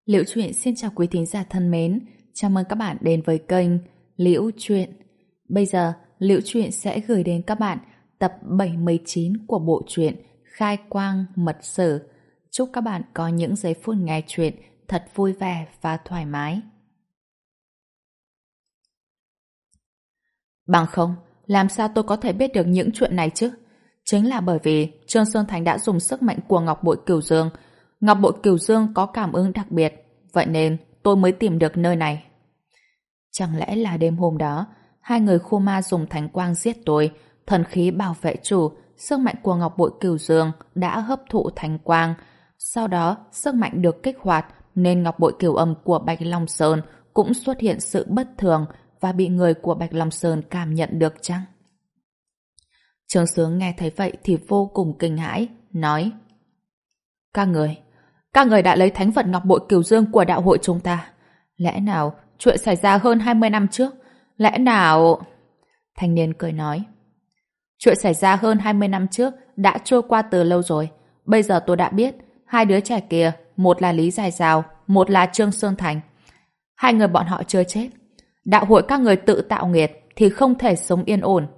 Liễu Chuyện xin chào quý thính giả thân mến, chào mừng các bạn đến với kênh Liễu Chuyện. Bây giờ, Liễu Chuyện sẽ gửi đến các bạn tập 79 của bộ truyện Khai Quang Mật Sử. Chúc các bạn có những giây phút nghe chuyện thật vui vẻ và thoải mái. Bằng không, làm sao tôi có thể biết được những chuyện này chứ? Chính là bởi vì Trương Sơn Thành đã dùng sức mạnh của Ngọc Bội Cửu Dương. Ngọc Bội Cửu Dương có cảm ứng đặc biệt, vậy nên tôi mới tìm được nơi này. Chẳng lẽ là đêm hôm đó, hai người khu ma dùng thánh quang giết tôi, thần khí bảo vệ chủ, sức mạnh của Ngọc Bội Cửu Dương đã hấp thụ thánh quang. Sau đó, sức mạnh được kích hoạt nên Ngọc Bội Cửu Âm của Bạch Long Sơn cũng xuất hiện sự bất thường và bị người của Bạch Long Sơn cảm nhận được chăng? Trương Sướng nghe thấy vậy thì vô cùng kinh hãi, nói: Các người đã lấy thánh vật Ngọc Bội Cửu Dương của đạo hội chúng ta. Lẽ nào chuyện xảy ra hơn 20 năm trước? Lẽ nào... Thanh niên cười nói: Chuyện xảy ra hơn 20 năm trước đã trôi qua từ lâu rồi. Bây giờ tôi đã biết, hai đứa trẻ kia, một là Lý Dài Dào, một là Trương Sơn Thành. Hai người bọn họ chưa chết. Đạo hội các người tự tạo nghiệt thì không thể sống yên ổn.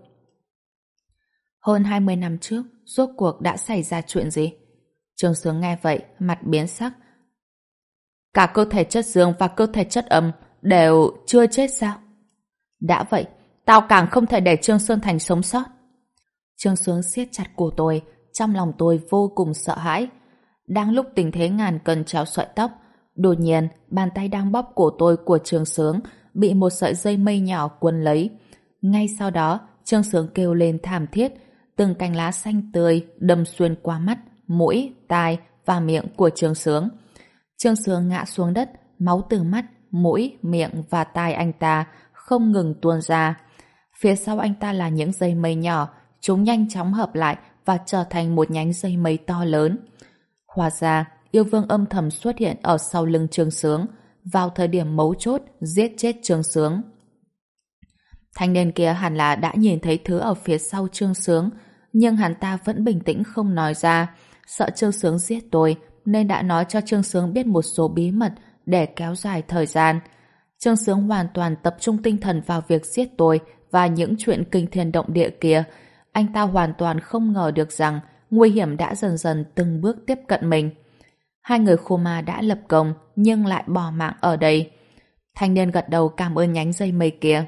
Hơn 20 năm trước, rốt cuộc đã xảy ra chuyện gì? Trương Sướng nghe vậy, mặt biến sắc. Cả cơ thể chất dương và cơ thể chất âm đều chưa chết sao? Đã vậy, tao càng không thể để Trương Sơn Thành sống sót. Trương Sướng siết chặt cổ tôi, trong lòng tôi vô cùng sợ hãi. Đang lúc tình thế ngàn cân treo sợi tóc, đột nhiên bàn tay đang bóp cổ tôi của Trương Sướng bị một sợi dây mây nhỏ quấn lấy. Ngay sau đó, Trương Sướng kêu lên thảm thiết, từng cành lá xanh tươi đâm xuyên qua mắt, mũi, tai và miệng của Trương Sướng. Trương Sướng ngã xuống đất, máu từ mắt, mũi, miệng và tai anh ta không ngừng tuôn ra. Phía sau anh ta là những dây mây nhỏ, chúng nhanh chóng hợp lại và trở thành một nhánh dây mây to lớn. Hóa ra, yêu vương âm thầm xuất hiện ở sau lưng Trương Sướng, vào thời điểm mấu chốt giết chết Trương Sướng. Thanh niên kia hẳn là đã nhìn thấy thứ ở phía sau Trương Sướng, nhưng hắn ta vẫn bình tĩnh không nói ra, sợ Trương Sướng giết tôi nên đã nói cho Trương Sướng biết một số bí mật để kéo dài thời gian. Trương Sướng hoàn toàn tập trung tinh thần vào việc giết tôi và những chuyện kinh thiên động địa kia. Anh ta hoàn toàn không ngờ được rằng nguy hiểm đã dần dần từng bước tiếp cận mình. Hai người khô ma đã lập công nhưng lại bỏ mạng ở đây. Thanh niên gật đầu cảm ơn nhánh dây mây kia.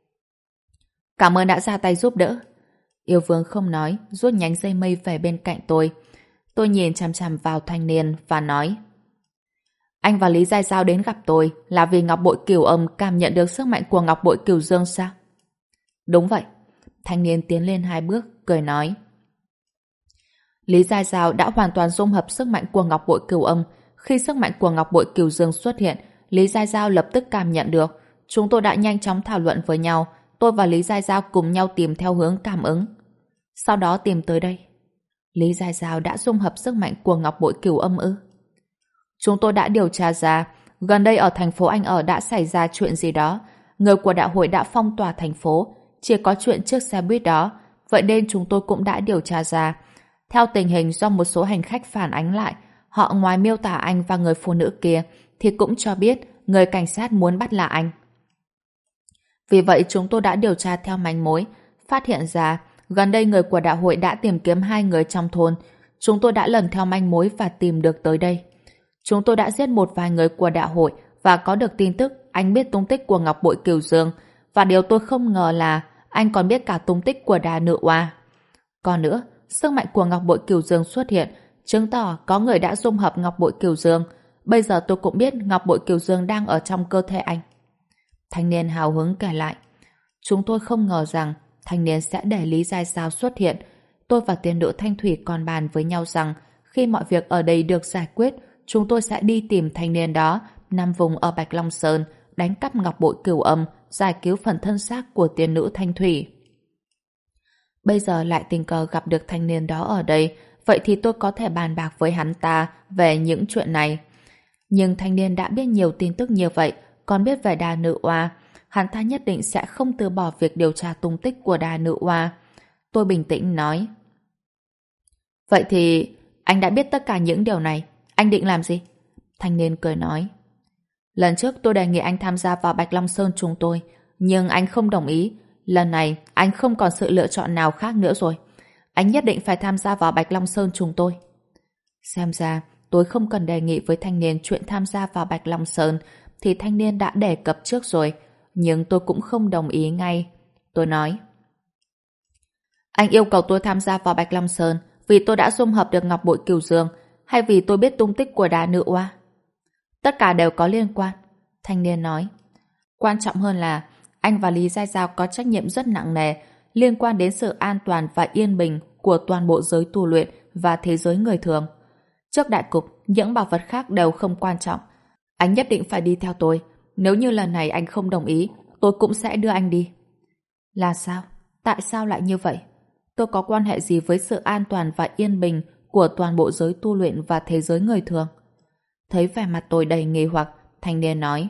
Cảm ơn đã ra tay giúp đỡ. Yêu vương không nói, rút nhánh dây mây về bên cạnh tôi. Tôi nhìn chằm chằm vào thanh niên và nói: Anh và Lý Giai Giao đến gặp tôi là vì Ngọc Bội Cửu Âm cảm nhận được sức mạnh của Ngọc Bội Cửu Dương sao? Đúng vậy. Thanh niên tiến lên 2 bước, cười nói: Lý Giai Giao đã hoàn toàn dung hợp sức mạnh của Ngọc Bội Cửu Âm. Khi sức mạnh của Ngọc Bội Cửu Dương xuất hiện, Lý Giai Giao lập tức cảm nhận được. Chúng tôi đã nhanh chóng thảo luận với nhau. Tôi và Lý Giai Giao cùng nhau tìm theo hướng cảm ứng. Sau đó tìm tới đây. Lý Giai Giao đã dung hợp sức mạnh của Ngọc Bội Cửu Âm ư? Chúng tôi đã điều tra ra, gần đây ở thành phố anh ở đã xảy ra chuyện gì đó. Người của đạo hội đã phong tỏa thành phố, chỉ có chuyện chiếc xe buýt đó. Vậy nên chúng tôi cũng đã điều tra ra. Theo tình hình do một số hành khách phản ánh lại, họ ngoài miêu tả anh và người phụ nữ kia, thì cũng cho biết người cảnh sát muốn bắt là anh. Vì vậy chúng tôi đã điều tra theo manh mối, phát hiện ra gần đây người của đạo hội đã tìm kiếm 2 người trong thôn. Chúng tôi đã lần theo manh mối và tìm được tới đây. Chúng tôi đã giết một vài người của đạo hội và có được tin tức anh biết tung tích của Ngọc Bội Cửu Dương, và điều tôi không ngờ là anh còn biết cả tung tích của Đà Nữ Oa. Còn nữa, sức mạnh của Ngọc Bội Cửu Dương xuất hiện, chứng tỏ có người đã dung hợp Ngọc Bội Cửu Dương. Bây giờ tôi cũng biết Ngọc Bội Cửu Dương đang ở trong cơ thể anh. Thanh niên hào hứng kể lại. Chúng tôi không ngờ rằng thanh niên sẽ để Lý Giai Giao xuất hiện. Tôi và tiên nữ Thanh Thủy còn bàn với nhau rằng khi mọi việc ở đây được giải quyết, chúng tôi sẽ đi tìm thanh niên đó, nằm vùng ở Bạch Long Sơn, đánh cắp Ngọc Bội Cửu Âm, giải cứu phần thân xác của tiên nữ Thanh Thủy. Bây giờ lại tình cờ gặp được thanh niên đó ở đây, vậy thì tôi có thể bàn bạc với hắn ta về những chuyện này. Nhưng thanh niên đã biết nhiều tin tức như vậy, còn biết về Đà Nữ Oa, hắn ta nhất định sẽ không từ bỏ việc điều tra tung tích của Đà Nữ Oa. Tôi bình tĩnh nói: Vậy thì anh đã biết tất cả những điều này, anh định làm gì? Thanh niên cười nói: Lần trước tôi đề nghị anh tham gia vào Bạch Long Sơn chúng tôi, nhưng anh không đồng ý. Lần này, anh không còn sự lựa chọn nào khác nữa rồi. Anh nhất định phải tham gia vào Bạch Long Sơn chúng tôi. Xem ra, tôi không cần đề nghị với thanh niên chuyện tham gia vào Bạch Long Sơn, thì thanh niên đã đề cập trước rồi, nhưng tôi cũng không đồng ý ngay. Tôi nói, anh yêu cầu tôi tham gia vào Bạch Long Sơn vì tôi đã dung hợp được ngọc bội cửu dương, hay vì tôi biết tung tích của đá nữ oa? Tất cả đều có liên quan. Thanh niên nói, quan trọng hơn là anh và Lý Giai Giao có trách nhiệm rất nặng nề liên quan đến sự an toàn và yên bình của toàn bộ giới tu luyện và thế giới người thường. Trước đại cục, những bảo vật khác đều không quan trọng. Anh nhất định phải đi theo tôi. Nếu như lần này anh không đồng ý, tôi cũng sẽ đưa anh đi. Là sao? Tại sao lại như vậy? Tôi có quan hệ gì với sự an toàn và yên bình của toàn bộ giới tu luyện và thế giới người thường? Thấy vẻ mặt tôi đầy nghi hoặc, thanh niên nói,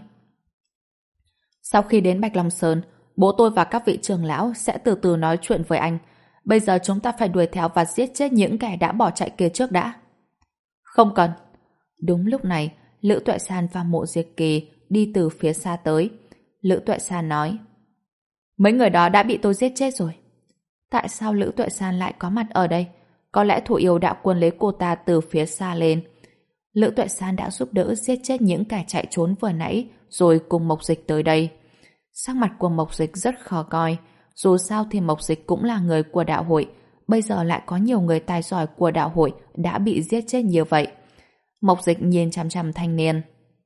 sau khi đến Bạch Long Sơn, bố tôi và các vị trưởng lão sẽ từ từ nói chuyện với anh. Bây giờ chúng ta phải đuổi theo và giết chết những kẻ đã bỏ chạy kia trước đã. Không cần. Đúng lúc này, Lữ Tuệ San và Mộ Diệt Kỳ đi từ phía xa tới. Lữ Tuệ San nói, mấy người đó đã bị tôi giết chết rồi. Tại sao Lữ Tuệ San lại có mặt ở đây? Có lẽ thủ yêu đạo quân lấy cô ta từ phía xa lên. Lữ Tuệ San đã giúp đỡ giết chết những kẻ chạy trốn vừa nãy, rồi cùng Mộc Dịch tới đây. Sắc mặt của Mộc Dịch rất khó coi. Dù sao thì Mộc Dịch cũng là người của đạo hội. Bây giờ lại có nhiều người tài giỏi của đạo hội đã bị giết chết như vậy. Mộc Dịch nhìn chằm chằm thanh niên.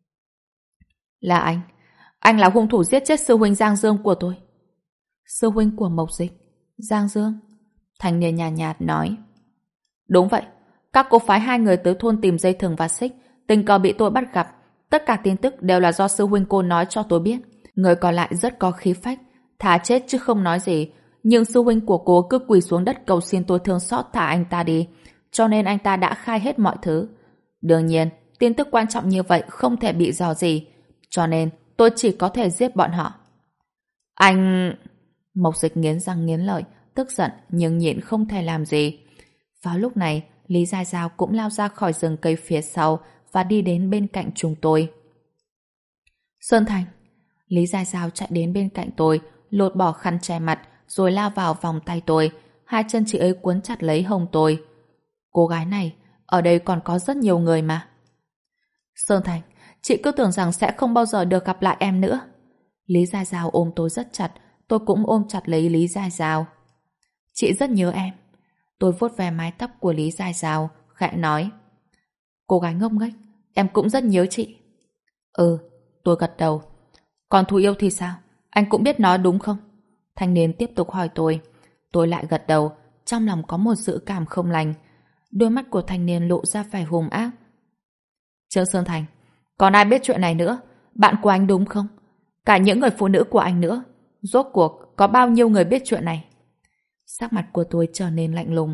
Là anh. Anh là hung thủ giết chết sư huynh Giang Dương của tôi. Sư huynh của Mộc Dịch? Giang Dương? Thanh niên nhàn nhạt nói. Đúng vậy. Các cô phái hai người tới thôn tìm dây thừng và xích, tình cờ bị tôi bắt gặp. Tất cả tin tức đều là do sư huynh cô nói cho tôi biết. Người còn lại rất có khí phách, thà chết chứ không nói gì. Nhưng sư huynh của cô cứ quỳ xuống đất cầu xin tôi thương xót thả anh ta đi. Cho nên anh ta đã khai hết mọi thứ. Đương nhiên, tin tức quan trọng như vậy không thể bị dò gì. Cho nên tôi chỉ có thể giết bọn họ. Anh... Mộc Dịch nghiến răng nghiến lợi, tức giận nhưng nhịn không thể làm gì. Vào lúc này, Lý Gia Giao cũng lao ra khỏi rừng cây phía sau và đi đến bên cạnh chúng tôi. Sơn Thành. Lý Gia Giao chạy đến bên cạnh tôi, lột bỏ khăn che mặt, rồi lao vào vòng tay tôi. Hai chân chị ấy cuốn chặt lấy hông tôi. Cô gái này, ở đây còn có rất nhiều người mà. Sơn Thành, chị cứ tưởng rằng sẽ không bao giờ được gặp lại em nữa. Lý Gia Giao ôm tôi rất chặt, tôi cũng ôm chặt lấy Lý Gia Giao. Chị rất nhớ em. Tôi vuốt ve mái tóc của Lý Gia Giao, khẽ nói. Cô gái ngốc nghếch, em cũng rất nhớ chị. Ừ, tôi gật đầu. Còn thú yêu thì sao? Anh cũng biết nó đúng không? Thanh niên tiếp tục hỏi tôi. Tôi lại gật đầu, trong lòng có một dự cảm không lành. Đôi mắt của thanh niên lộ ra vẻ hung ác. Trương Sơn Thành, còn ai biết chuyện này nữa? Bạn của anh đúng không? Cả những người phụ nữ của anh nữa. Rốt cuộc, có bao nhiêu người biết chuyện này? Sắc mặt của tôi trở nên lạnh lùng.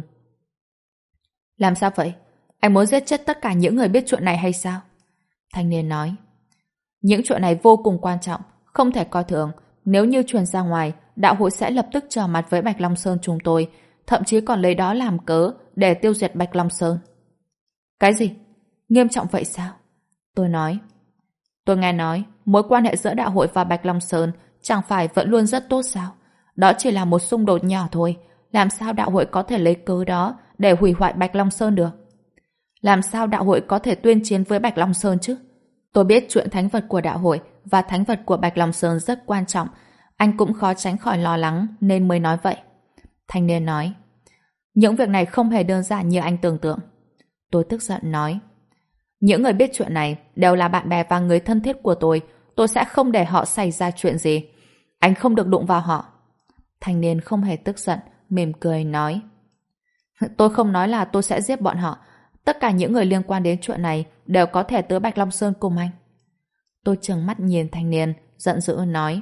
Làm sao vậy? Anh muốn giết chết tất cả những người biết chuyện này hay sao? Thanh niên nói. Những chuyện này vô cùng quan trọng, không thể coi thường. Nếu như truyền ra ngoài, đạo hội sẽ lập tức trở mặt với Bạch Long Sơn chúng tôi, thậm chí còn lấy đó làm cớ để tiêu diệt Bạch Long Sơn. Cái gì? Nghiêm trọng vậy sao? Tôi nói. Tôi nghe nói, mối quan hệ giữa đạo hội và Bạch Long Sơn chẳng phải vẫn luôn rất tốt sao? Đó chỉ là một xung đột nhỏ thôi. Làm sao đạo hội có thể lấy cớ đó để hủy hoại Bạch Long Sơn được? Làm sao đạo hội có thể tuyên chiến với Bạch Long Sơn chứ? Tôi biết chuyện thánh vật của đạo hội và thánh vật của Bạch Long Sơn rất quan trọng. Anh cũng khó tránh khỏi lo lắng nên mới nói vậy. Thanh niên nói. Những việc này không hề đơn giản như anh tưởng tượng. Tôi tức giận nói. Những người biết chuyện này đều là bạn bè và người thân thiết của tôi. Tôi sẽ không để họ xảy ra chuyện gì. Anh không được đụng vào họ. Thanh niên không hề tức giận, mỉm cười nói. Tôi không nói là tôi sẽ giết bọn họ. Tất cả những người liên quan đến chuyện này đều có thể tới Bạch Long Sơn cùng anh. Tôi trừng mắt nhìn thanh niên, giận dữ nói.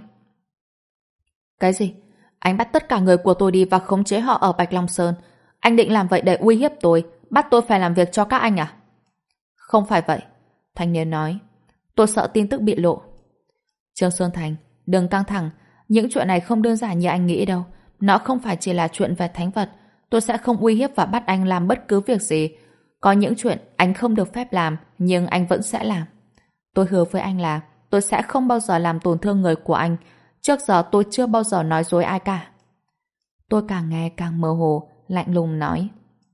Cái gì? Anh bắt tất cả người của tôi đi và khống chế họ ở Bạch Long Sơn. Anh định làm vậy để uy hiếp tôi, bắt tôi phải làm việc cho các anh à? Không phải vậy. Thanh niên nói. Tôi sợ tin tức bị lộ. Trương Sơn Thành, đừng căng thẳng. Những chuyện này không đơn giản như anh nghĩ đâu. Nó không phải chỉ là chuyện về thánh vật. Tôi sẽ không uy hiếp và bắt anh làm bất cứ việc gì. Có những chuyện anh không được phép làm, nhưng anh vẫn sẽ làm. Tôi hứa với anh là tôi sẽ không bao giờ làm tổn thương người của anh. Trước giờ tôi chưa bao giờ nói dối ai cả. Tôi càng nghe càng mơ hồ, lạnh lùng nói.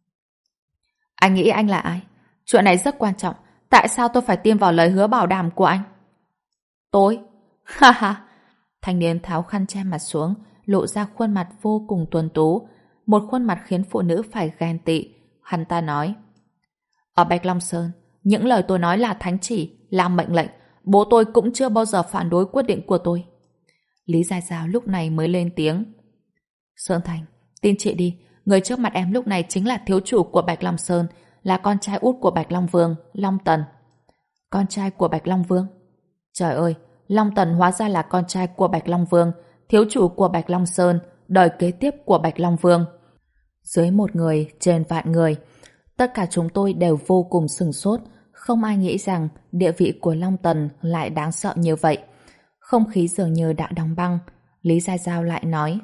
Anh nghĩ anh là ai? Chuyện này rất quan trọng. Tại sao tôi phải tin vào lời hứa bảo đảm của anh? Tôi? Ha ha! Thanh niên tháo khăn che mặt xuống, lộ ra khuôn mặt vô cùng tuấn tú. Một khuôn mặt khiến phụ nữ phải ghen tị. Hắn ta nói. Ở Bạch Long Sơn, những lời tôi nói là thánh chỉ, là mệnh lệnh. Bố tôi cũng chưa bao giờ phản đối quyết định của tôi. Lý Gia Giao lúc này mới lên tiếng. Sơn Thành, tin chị đi, người trước mặt em lúc này chính là thiếu chủ của Bạch Long Sơn, là con trai út của Bạch Long Vương, Long Tần. Con trai của Bạch Long Vương? Trời ơi, Long Tần hóa ra là con trai của Bạch Long Vương, thiếu chủ của Bạch Long Sơn, đời kế tiếp của Bạch Long Vương. Dưới một người, trên vạn người, tất cả chúng tôi đều vô cùng sửng sốt, không ai nghĩ rằng địa vị của Long Tần lại đáng sợ như vậy. Không khí dường như đã đóng băng. Lý Gia Giao lại nói.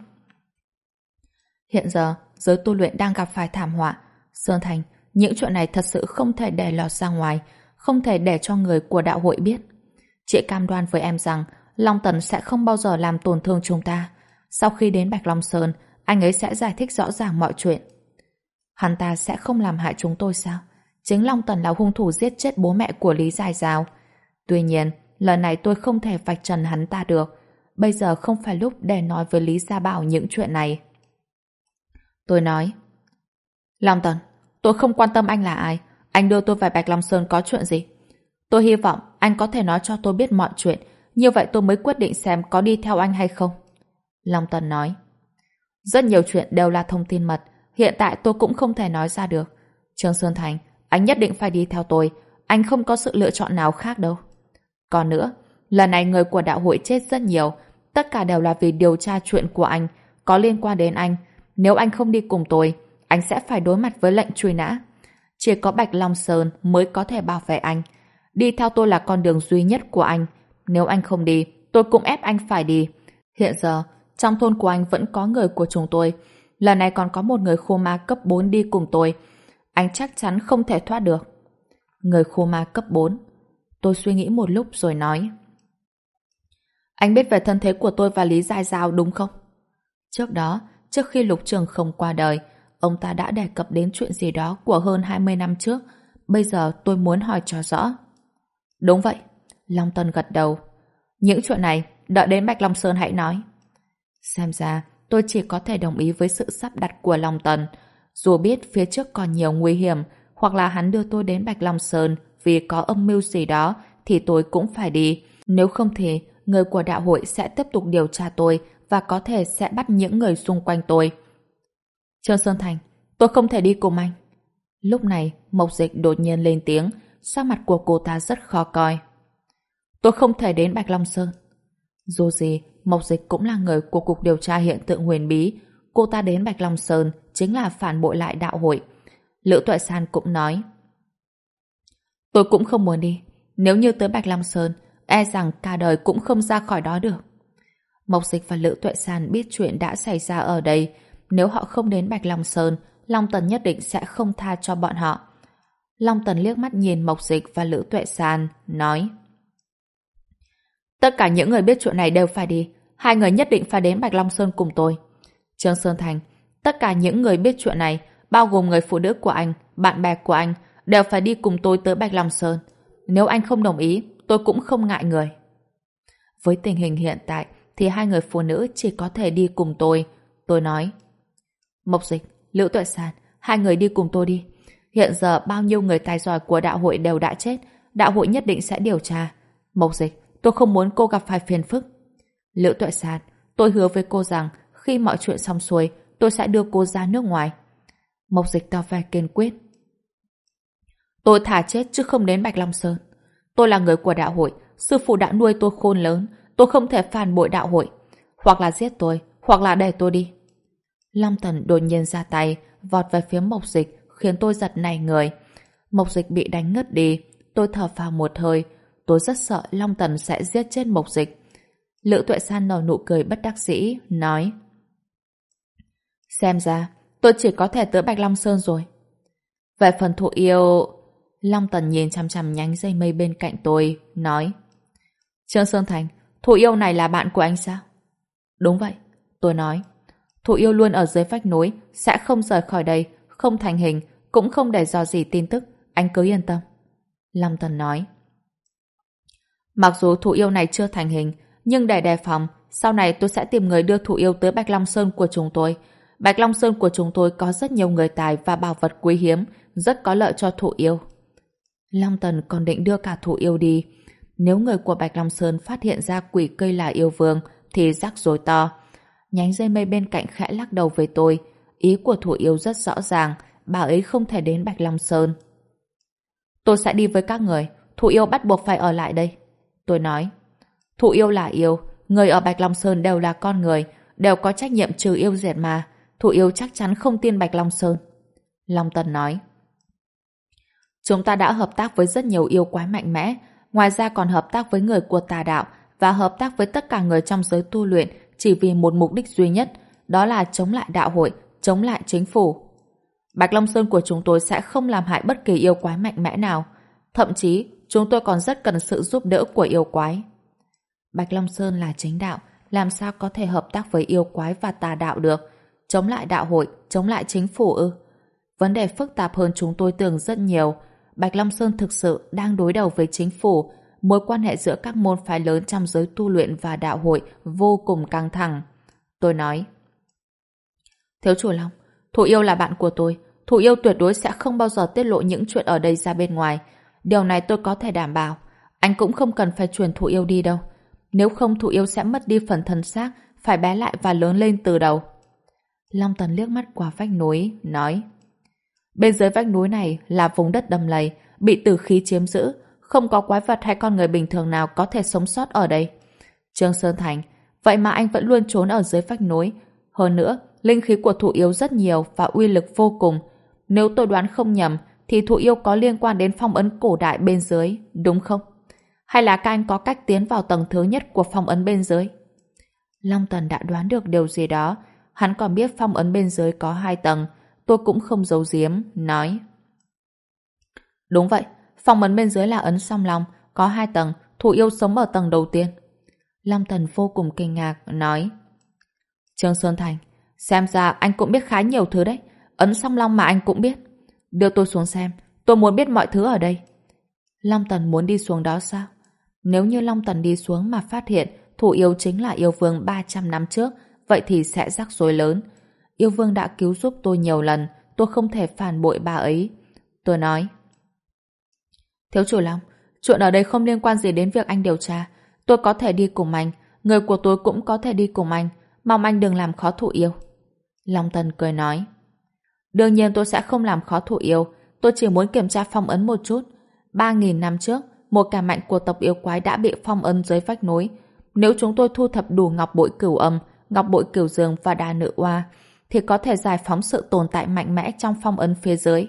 Hiện giờ, giới tu luyện đang gặp phải thảm họa. Sơn Thành, những chuyện này thật sự không thể để lọt ra ngoài, không thể để cho người của đạo hội biết. Chị cam đoan với em rằng Long Tần sẽ không bao giờ làm tổn thương chúng ta. Sau khi đến Bạch Long Sơn, anh ấy sẽ giải thích rõ ràng mọi chuyện. Hắn ta sẽ không làm hại chúng tôi sao? Chính Long Tần là hung thủ giết chết bố mẹ của Lý Giải Giao. Tuy nhiên, lần này tôi không thể vạch trần hắn ta được. Bây giờ không phải lúc để nói với Lý Gia Bảo những chuyện này. Tôi nói. Long Tần, tôi không quan tâm anh là ai. Anh đưa tôi về Bạch Long Sơn có chuyện gì? Tôi hy vọng anh có thể nói cho tôi biết mọi chuyện. Như vậy tôi mới quyết định xem có đi theo anh hay không. Long Tần nói. Rất nhiều chuyện đều là thông tin mật. Hiện tại tôi cũng không thể nói ra được. Trương Sơn Thành, anh nhất định phải đi theo tôi. Anh không có sự lựa chọn nào khác đâu. Còn nữa, lần này người của đạo hội chết rất nhiều. Tất cả đều là vì điều tra chuyện của anh, có liên quan đến anh. Nếu anh không đi cùng tôi, anh sẽ phải đối mặt với lệnh truy nã. Chỉ có Bạch Long Sơn mới có thể bảo vệ anh. Đi theo tôi là con đường duy nhất của anh. Nếu anh không đi, tôi cũng ép anh phải đi. Hiện giờ, trong thôn của anh vẫn có người của chúng tôi. Lần này còn có một người khô ma cấp 4 đi cùng tôi. Anh chắc chắn không thể thoát được. Người khô ma cấp 4. Tôi suy nghĩ một lúc rồi nói. Anh biết về thân thế của tôi và Lý Giai Giao đúng không? Trước đó, trước khi Lục Trường không qua đời, ông ta đã đề cập đến chuyện gì đó của hơn 20 năm trước. Bây giờ tôi muốn hỏi cho rõ. Đúng vậy. Long Tân gật đầu. Những chuyện này, đợi đến Bạch Long Sơn hãy nói. Xem ra, tôi chỉ có thể đồng ý với sự sắp đặt của Long Tần. Dù biết phía trước còn nhiều nguy hiểm, hoặc là hắn đưa tôi đến Bạch Long Sơn vì có âm mưu gì đó, thì tôi cũng phải đi. Nếu không thì, người của đạo hội sẽ tiếp tục điều tra tôi và có thể sẽ bắt những người xung quanh tôi. Trương Sơn Thành, tôi không thể đi cùng anh. Lúc này, Mộc Dịch đột nhiên lên tiếng, sắc mặt của cô ta rất khó coi. Tôi không thể đến Bạch Long Sơn. Dù gì, Mộc Dịch cũng là người của Cục Điều tra Hiện tượng Huyền Bí. Cô ta đến Bạch Long Sơn chính là phản bội lại đạo hội. Lữ Tuệ San cũng nói. Tôi cũng không muốn đi. Nếu như tới Bạch Long Sơn, e rằng cả đời cũng không ra khỏi đó được. Mộc Dịch và Lữ Tuệ San biết chuyện đã xảy ra ở đây. Nếu họ không đến Bạch Long Sơn, Long Tần nhất định sẽ không tha cho bọn họ. Long Tần liếc mắt nhìn Mộc Dịch và Lữ Tuệ San, nói. Tất cả những người biết chuyện này đều phải đi. Hai người nhất định phải đến Bạch Long Sơn cùng tôi. Trương Sơn Thành, tất cả những người biết chuyện này, bao gồm người phụ nữ của anh, bạn bè của anh, đều phải đi cùng tôi tới Bạch Long Sơn. Nếu anh không đồng ý, tôi cũng không ngại người. Với tình hình hiện tại, thì hai người phụ nữ chỉ có thể đi cùng tôi. Tôi nói. Mộc Dịch, Lữ Tuệ San, hai người đi cùng tôi đi. Hiện giờ bao nhiêu người tài giỏi của đạo hội đều đã chết. Đạo hội nhất định sẽ điều tra. Mộc Dịch, tôi không muốn cô gặp phải phiền phức. Lữ Tuệ San, tôi hứa với cô rằng khi mọi chuyện xong xuôi, tôi sẽ đưa cô ra nước ngoài. Mộc Dịch tỏ vẻ kiên quyết. Tôi thà chết chứ không đến Bạch Long Sơn. Tôi là người của đạo hội, sư phụ đã nuôi tôi khôn lớn, tôi không thể phản bội đạo hội. Hoặc là giết tôi, hoặc là để tôi đi. Long Tần đột nhiên ra tay, vọt về phía Mộc Dịch, khiến tôi giật nảy người. Mộc Dịch bị đánh ngất đi, tôi thở phào một hơi. Tôi rất sợ Long Tần sẽ giết chết Mộc Dịch. Lữ Tuệ San nở nụ cười bất đắc dĩ, nói. Xem ra, tôi chỉ có thể tới Bạch Long Sơn rồi. Về phần Thụ Yêu... Long Tần nhìn chằm chằm nhánh dây mây bên cạnh tôi, nói. Trương Sơn Thành, thụ yêu này là bạn của anh sao? Đúng vậy, tôi nói. Thụ yêu luôn ở dưới vách núi, sẽ không rời khỏi đây, không thành hình, cũng không để dò dỉ tin tức, anh cứ yên tâm. Long Tần nói. Mặc dù thụ yêu này chưa thành hình, nhưng để đề phòng, sau này tôi sẽ tìm người đưa thụ yêu tới Bạch Long Sơn của chúng tôi. Bạch Long Sơn của chúng tôi có rất nhiều người tài và bảo vật quý hiếm, rất có lợi cho thụ yêu. Long Tần còn định đưa cả thụ yêu đi. Nếu người của Bạch Long Sơn phát hiện ra quỷ cây là yêu vương, thì rắc rối to. Nhánh dây mây bên cạnh khẽ lắc đầu với tôi. Ý của thụ yêu rất rõ ràng, bà ấy không thể đến Bạch Long Sơn. Tôi sẽ đi với các người, thụ yêu bắt buộc phải ở lại đây. Tôi nói. Thụ yêu là yêu, người ở Bạch Long Sơn đều là con người, đều có trách nhiệm trừ yêu diệt ma. Thụ yêu chắc chắn không tin Bạch Long Sơn. Long Tần nói. Chúng ta đã hợp tác với rất nhiều yêu quái mạnh mẽ, ngoài ra còn hợp tác với người của tà đạo và hợp tác với tất cả người trong giới tu luyện chỉ vì một mục đích duy nhất, đó là chống lại đạo hội, chống lại chính phủ. Bạch Long Sơn của chúng tôi sẽ không làm hại bất kỳ yêu quái mạnh mẽ nào. Thậm chí, chúng tôi còn rất cần sự giúp đỡ của yêu quái. Bạch Long Sơn là chính đạo, làm sao có thể hợp tác với yêu quái và tà đạo được? Chống lại đạo hội, chống lại chính phủ ư? Vấn đề phức tạp hơn chúng tôi tưởng rất nhiều. Bạch Long Sơn thực sự đang đối đầu với chính phủ. Mối quan hệ giữa các môn phái lớn trong giới tu luyện và đạo hội vô cùng căng thẳng. Tôi nói. Thiếu chủ Long, Thụ yêu là bạn của tôi. Thụ yêu tuyệt đối sẽ không bao giờ tiết lộ những chuyện ở đây ra bên ngoài. Điều này tôi có thể đảm bảo. Anh cũng không cần phải truyền thụ yêu đi đâu. Nếu không thụ yêu sẽ mất đi phần thân xác, phải bé lại và lớn lên từ đầu. Long Tần liếc mắt qua vách núi, nói. Bên dưới vách núi này là vùng đất đầm lầy, bị tử khí chiếm giữ. Không có quái vật hay con người bình thường nào có thể sống sót ở đây. Trương Sơn Thành, vậy mà anh vẫn luôn trốn ở dưới vách núi. Hơn nữa, linh khí của thụ yêu rất nhiều và uy lực vô cùng. Nếu tôi đoán không nhầm, thì thụ yêu có liên quan đến phong ấn cổ đại bên dưới, đúng không? Hay là các anh có cách tiến vào tầng thứ nhất của phong ấn bên dưới? Long Tần đã đoán được điều gì đó. Hắn còn biết phong ấn bên dưới có 2 tầng. Tôi cũng không giấu giếm, nói. Đúng vậy, phong ấn bên dưới là ấn song long, có 2 tầng, thụ yêu sống ở tầng đầu tiên. Long Tần vô cùng kinh ngạc, nói. Trương Sơn Thành, xem ra anh cũng biết khá nhiều thứ đấy. Ấn song long mà anh cũng biết. Đưa tôi xuống xem, tôi muốn biết mọi thứ ở đây. Long Tần muốn đi xuống đó sao? Nếu như Long Tần đi xuống mà phát hiện thụ yêu chính là yêu vương 300 năm trước, vậy thì sẽ rắc rối lớn. Yêu vương đã cứu giúp tôi nhiều lần, tôi không thể phản bội bà ấy. Tôi nói. Thiếu chủ Long, chuyện ở đây không liên quan gì đến việc anh điều tra. Tôi có thể đi cùng anh, người của tôi cũng có thể đi cùng anh. Mong anh đừng làm khó thụ yêu. Long Tần cười nói. Đương nhiên tôi sẽ không làm khó thụ yêu. Tôi chỉ muốn kiểm tra phong ấn một chút. 3.000 năm trước, một kẻ mạnh của tộc yêu quái đã bị phong ấn dưới vách núi. Nếu chúng tôi thu thập đủ ngọc bội cửu âm, ngọc bội cửu dương và đa nữ oa, thì có thể giải phóng sự tồn tại mạnh mẽ trong phong ấn phía dưới.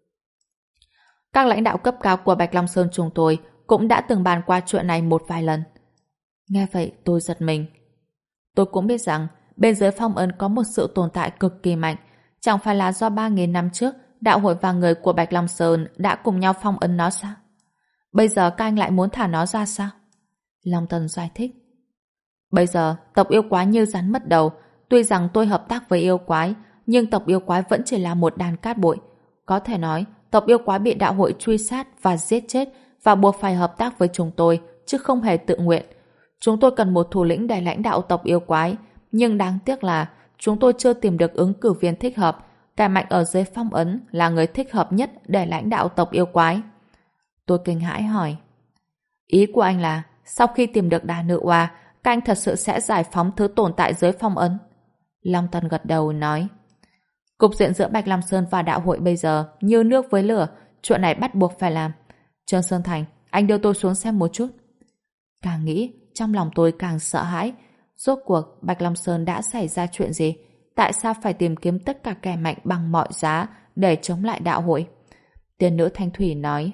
Các lãnh đạo cấp cao của Bạch Long Sơn chúng tôi cũng đã từng bàn qua chuyện này một vài lần. Nghe vậy tôi giật mình. Tôi cũng biết rằng bên dưới phong ấn có một sự tồn tại cực kỳ mạnh. Chẳng phải là do 3.000 năm trước đạo hội và người của Bạch Long Sơn đã cùng nhau phong ấn nó sao? Bây giờ các anh lại muốn thả nó ra sao? Long Tần giải thích. Bây giờ tộc yêu quái như rắn mất đầu. Tuy rằng tôi hợp tác với yêu quái, nhưng tộc yêu quái vẫn chỉ là một đàn cát bụi. Có thể nói tộc yêu quái bị đạo hội truy sát và giết chết và buộc phải hợp tác với chúng tôi, chứ không hề tự nguyện. Chúng tôi cần một thủ lĩnh để lãnh đạo tộc yêu quái, nhưng đáng tiếc là chúng tôi chưa tìm được ứng cử viên thích hợp. Kẻ mạnh ở dưới phong ấn là người thích hợp nhất để lãnh đạo tộc yêu quái. Tôi kinh hãi hỏi. Ý của anh là sau khi tìm được đà nữ oa, các anh thật sự sẽ giải phóng thứ tồn tại dưới phong ấn? Long Tần gật đầu nói. Cục diện giữa Bạch Long Sơn và đạo hội bây giờ như nước với lửa, chuyện này bắt buộc phải làm. Trương Sơn Thành, anh đưa tôi xuống xem một chút. Càng nghĩ, trong lòng tôi càng sợ hãi. Rốt cuộc Bạch Long Sơn đã xảy ra chuyện gì? Tại sao phải tìm kiếm tất cả kẻ mạnh bằng mọi giá để chống lại đạo hội? Tiên nữ Thanh Thủy nói.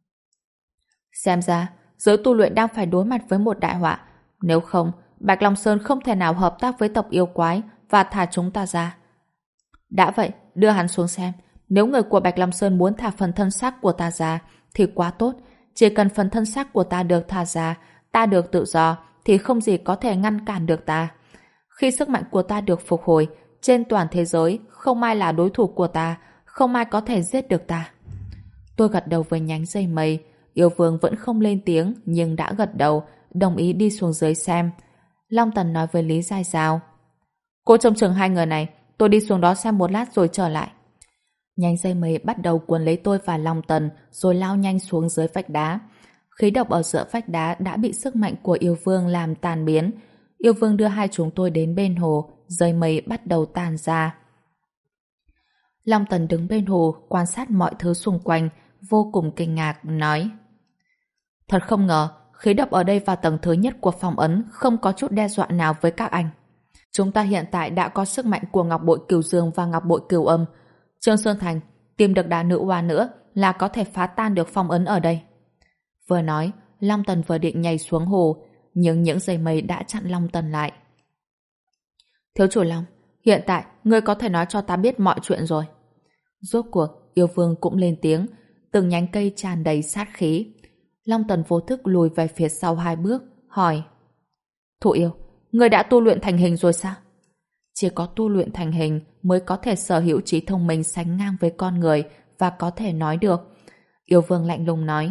Xem ra, giới tu luyện đang phải đối mặt với một đại họa. Nếu không, Bạch Long Sơn không thể nào hợp tác với tộc yêu quái và thả chúng ta ra. Đã vậy, đưa hắn xuống xem. Nếu người của Bạch Long Sơn muốn thả phần thân xác của ta ra, thì quá tốt. Chỉ cần phần thân xác của ta được thả ra, ta được tự do, thì không gì có thể ngăn cản được ta. Khi sức mạnh của ta được phục hồi, trên toàn thế giới, không ai là đối thủ của ta, không ai có thể giết được ta. Tôi gật đầu với nhánh dây mây. Yêu Vương vẫn không lên tiếng, nhưng đã gật đầu, đồng ý đi xuống dưới xem. Long Tần nói với Lý Giai Giao: cô trông chừng hai người này, tôi đi xuống đó xem một lát rồi trở lại. Nhánh dây mây bắt đầu cuốn lấy tôi và Long Tần, rồi lao nhanh xuống dưới vách đá. Khí độc ở giữa vách đá đã bị sức mạnh của Yêu Vương làm tan biến. Yêu Vương đưa hai chúng tôi đến bên hồ, dây mây bắt đầu tan ra. Long Tần đứng bên hồ, quan sát mọi thứ xung quanh, vô cùng kinh ngạc, nói: thật không ngờ, khí độc ở đây vào tầng thứ nhất của phong ấn không có chút đe dọa nào với các anh. Chúng ta hiện tại đã có sức mạnh của ngọc bội cửu dương và ngọc bội cửu âm. Trương Sơn Thành, tìm được đá nữ oa nữa là có thể phá tan được phong ấn ở đây. Vừa nói, Long Tần vừa định nhảy xuống hồ, nhưng những dây mây đã chặn Long Tần lại. Thiếu chủ Long, hiện tại ngươi có thể nói cho ta biết mọi chuyện rồi. Rốt cuộc, Yêu Vương cũng lên tiếng, từng nhánh cây tràn đầy sát khí. Long Tần vô thức lùi về phía sau 2 bước, hỏi: Thụ Yêu, ngươi đã tu luyện thành hình rồi sao? Chỉ có tu luyện thành hình mới có thể sở hữu trí thông minh sánh ngang với con người và có thể nói được. Yêu Vương lạnh lùng nói: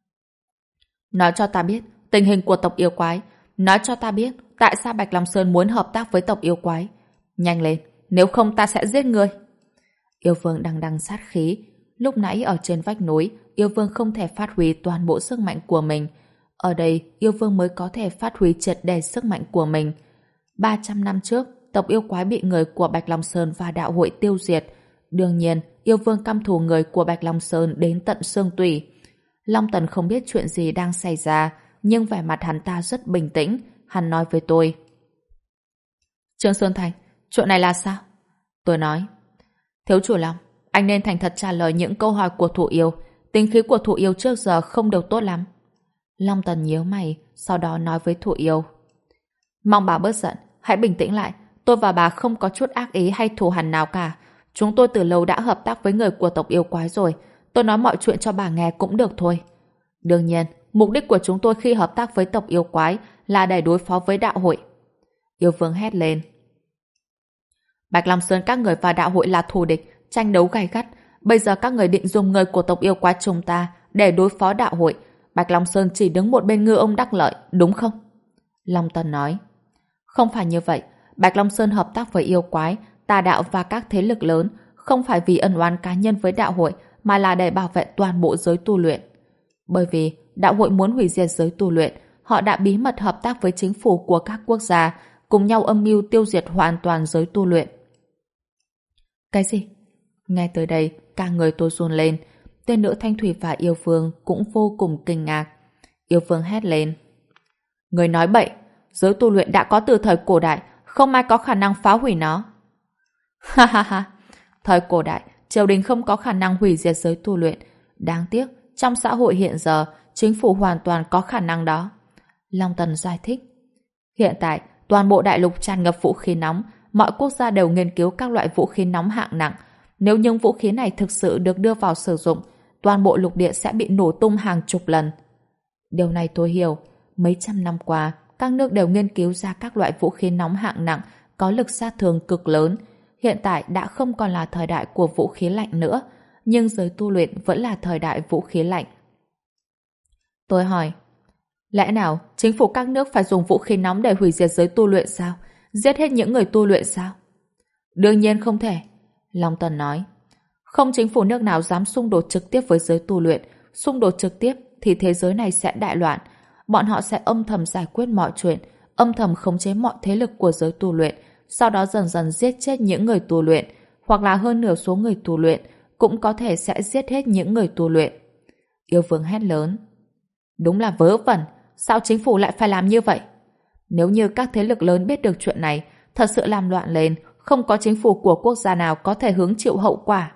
nói cho ta biết tình hình của tộc yêu quái. Nói cho ta biết tại sao Bạch Long Sơn muốn hợp tác với tộc yêu quái. Nhanh lên, nếu không ta sẽ giết ngươi. Yêu Vương đằng sát khí. Lúc nãy ở trên vách núi, Yêu Vương không thể phát huy toàn bộ sức mạnh của mình. Ở đây, Yêu Vương mới có thể phát huy triệt để sức mạnh của mình. 300 năm trước, tộc yêu quái bị người của Bạch Long Sơn và đạo hội tiêu diệt. Đương nhiên, Yêu Vương căm thù người của Bạch Long Sơn đến tận xương tủy. Long Tần không biết chuyện gì đang xảy ra, nhưng vẻ mặt hắn ta rất bình tĩnh. Hắn nói với tôi: Trương Sơn Thành, chuyện này là sao? Tôi nói: thiếu chủ Long, anh nên thành thật trả lời những câu hỏi của Thụ Yêu. Tính khí của Thụ Yêu trước giờ không được tốt lắm. Long Tần nhíu mày, sau đó nói với Thụ Yêu: mong bà bớt giận, hãy bình tĩnh lại. Tôi và bà không có chút ác ý hay thù hằn nào cả. Chúng tôi từ lâu đã hợp tác với người của tộc yêu quái rồi. Tôi nói mọi chuyện cho bà nghe cũng được thôi. Đương nhiên, mục đích của chúng tôi khi hợp tác với tộc yêu quái là để đối phó với đạo hội. Yêu Vương hét lên: Bạch Long Sơn các người và đạo hội là thù địch, tranh đấu gay gắt. Bây giờ các người định dùng người của tộc yêu quái chúng ta để đối phó đạo hội. Bạch Long Sơn chỉ đứng một bên ngư ông đắc lợi, đúng không? Long Tần nói: không phải như vậy. Bạch Long Sơn hợp tác với yêu quái, tà đạo và các thế lực lớn không phải vì ân oán cá nhân với đạo hội, mà là để bảo vệ toàn bộ giới tu luyện. Bởi vì đạo hội muốn hủy diệt giới tu luyện, họ đã bí mật hợp tác với chính phủ của các quốc gia, cùng nhau âm mưu tiêu diệt hoàn toàn giới tu luyện. Cái gì? Nghe tới đây, cả người tôi run lên. Tên nữ Thanh Thủy và Yêu Vương cũng vô cùng kinh ngạc. Yêu Vương hét lên: người nói bậy, giới tu luyện đã có từ thời cổ đại, không ai có khả năng phá hủy nó. Ha ha ha, thời cổ đại, triều đình không có khả năng hủy diệt giới tu luyện. Đáng tiếc, trong xã hội hiện giờ, chính phủ hoàn toàn có khả năng đó. Long Tần giải thích: hiện tại, toàn bộ đại lục tràn ngập vũ khí nóng, mọi quốc gia đều nghiên cứu các loại vũ khí nóng hạng nặng. Nếu những vũ khí này thực sự được đưa vào sử dụng, toàn bộ lục địa sẽ bị nổ tung hàng chục lần. Điều này tôi hiểu. Mấy trăm năm qua, các nước đều nghiên cứu ra các loại vũ khí nóng hạng nặng có lực sát thương cực lớn. Hiện tại đã không còn là thời đại của vũ khí lạnh nữa, nhưng giới tu luyện vẫn là thời đại vũ khí lạnh. Tôi hỏi: lẽ nào chính phủ các nước phải dùng vũ khí nóng để hủy diệt giới tu luyện sao? Giết hết những người tu luyện sao? Đương nhiên không thể. Long Tần nói: không chính phủ nước nào dám xung đột trực tiếp với giới tu luyện. Xung đột trực tiếp thì thế giới này sẽ đại loạn. Bọn họ sẽ âm thầm giải quyết mọi chuyện, âm thầm khống chế mọi thế lực của giới tu luyện, sau đó dần dần giết chết những người tu luyện, hoặc là hơn nửa số người tu luyện, cũng có thể sẽ giết hết những người tu luyện. Yêu Vương hét lớn: đúng là vớ vẩn, sao chính phủ lại phải làm như vậy? Nếu như các thế lực lớn biết được chuyện này, thật sự làm loạn lên, không có chính phủ của quốc gia nào có thể hứng chịu hậu quả.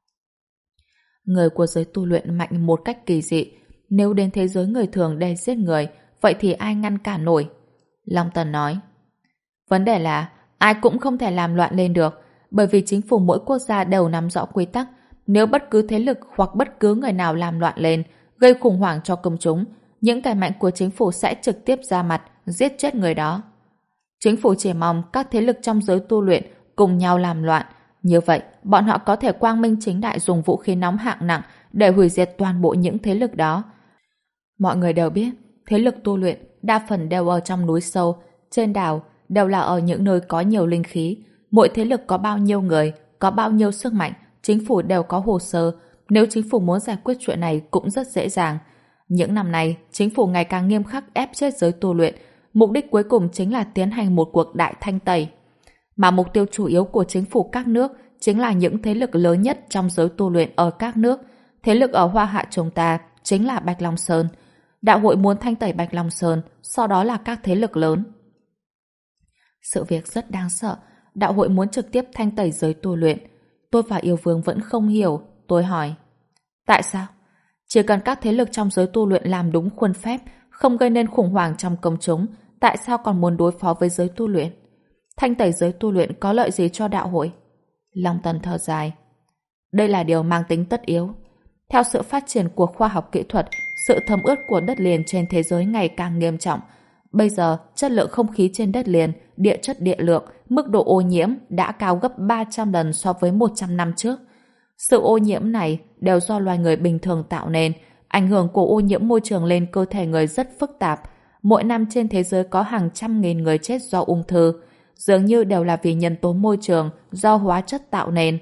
Người của giới tu luyện mạnh một cách kỳ dị. Nếu đến thế giới người thường để giết người, vậy thì ai ngăn cản nổi? Long Tần nói: vấn đề là ai cũng không thể làm loạn lên được, bởi vì chính phủ mỗi quốc gia đều nắm rõ quy tắc. Nếu bất cứ thế lực hoặc bất cứ người nào làm loạn lên, gây khủng hoảng cho công chúng, những kẻ mạnh của chính phủ sẽ trực tiếp ra mặt, giết chết người đó. Chính phủ chỉ mong các thế lực trong giới tu luyện cùng nhau làm loạn. Như vậy, bọn họ có thể quang minh chính đại dùng vũ khí nóng hạng nặng để hủy diệt toàn bộ những thế lực đó. Mọi người đều biết, thế lực tu luyện đa phần đều ở trong núi sâu, trên đảo, đều là ở những nơi có nhiều linh khí. Mỗi thế lực có bao nhiêu người, có bao nhiêu sức mạnh, chính phủ đều có hồ sơ. Nếu chính phủ muốn giải quyết chuyện này cũng rất dễ dàng. Những năm nay, chính phủ ngày càng nghiêm khắc ép chết giới tu luyện. Mục đích cuối cùng chính là tiến hành một cuộc đại thanh tẩy. Mà mục tiêu chủ yếu của chính phủ các nước chính là những thế lực lớn nhất trong giới tu luyện ở các nước. Thế lực ở Hoa Hạ chúng ta chính là Bạch Long Sơn. Đạo hội muốn thanh tẩy Bạch Long Sơn, sau đó là các thế lực lớn. Sự việc rất đáng sợ. Đạo hội muốn trực tiếp thanh tẩy giới tu luyện. Tôi và Yêu Vương vẫn không hiểu. Tôi hỏi, tại sao? Chỉ cần các thế lực trong giới tu luyện làm đúng khuôn phép, không gây nên khủng hoảng trong công chúng, tại sao còn muốn đối phó với giới tu luyện? Thanh tẩy giới tu luyện có lợi gì cho đạo hội? Long Tần thở dài. Đây là điều mang tính tất yếu. Theo sự phát triển của khoa học kỹ thuật, sự thấm ướt của đất liền trên thế giới ngày càng nghiêm trọng. Bây giờ, chất lượng không khí trên đất liền, địa chất địa lượng, mức độ ô nhiễm đã cao gấp 300 lần so với 100 năm trước. Sự ô nhiễm này đều do loài người bình thường tạo nên. Ảnh hưởng của ô nhiễm môi trường lên cơ thể người rất phức tạp. Mỗi năm trên thế giới có hàng trăm nghìn người chết do ung thư. Dường như đều là vì nhân tố môi trường do hóa chất tạo nên.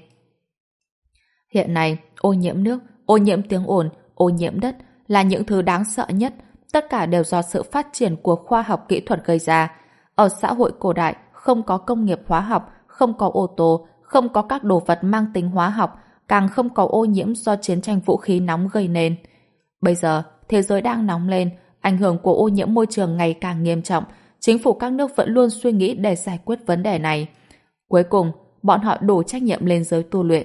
Hiện nay, ô nhiễm nước, ô nhiễm tiếng ồn, ô nhiễm đất là những thứ đáng sợ nhất. Tất cả đều do sự phát triển của khoa học kỹ thuật gây ra. Ở xã hội cổ đại, không có công nghiệp hóa học, không có ô tô, không có các đồ vật mang tính hóa học, càng không có ô nhiễm do chiến tranh vũ khí nóng gây nên. Bây giờ, thế giới đang nóng lên, ảnh hưởng của ô nhiễm môi trường ngày càng nghiêm trọng. Chính phủ các nước vẫn luôn suy nghĩ để giải quyết vấn đề này. Cuối cùng, bọn họ đổ trách nhiệm lên giới tu luyện.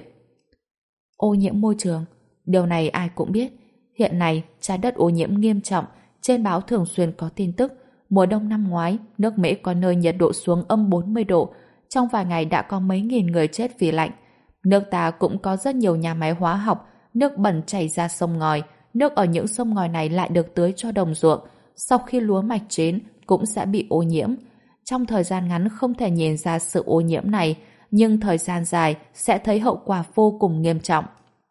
Ô nhiễm môi trường, điều này ai cũng biết. Hiện nay, trái đất ô nhiễm nghiêm trọng, trên báo thường xuyên có tin tức. Mùa đông năm ngoái, nước Mỹ có nơi nhiệt độ xuống âm 40 độ. Trong vài ngày đã có mấy nghìn người chết vì lạnh. Nước ta cũng có rất nhiều nhà máy hóa học, nước bẩn chảy ra sông ngòi. Nước ở những sông ngòi này lại được tưới cho đồng ruộng. Sau khi lúa mạch chín, cũng sẽ bị ô nhiễm. Trong thời gian ngắn không thể nhìn ra sự ô nhiễm này, nhưng thời gian dài sẽ thấy hậu quả vô cùng nghiêm trọng.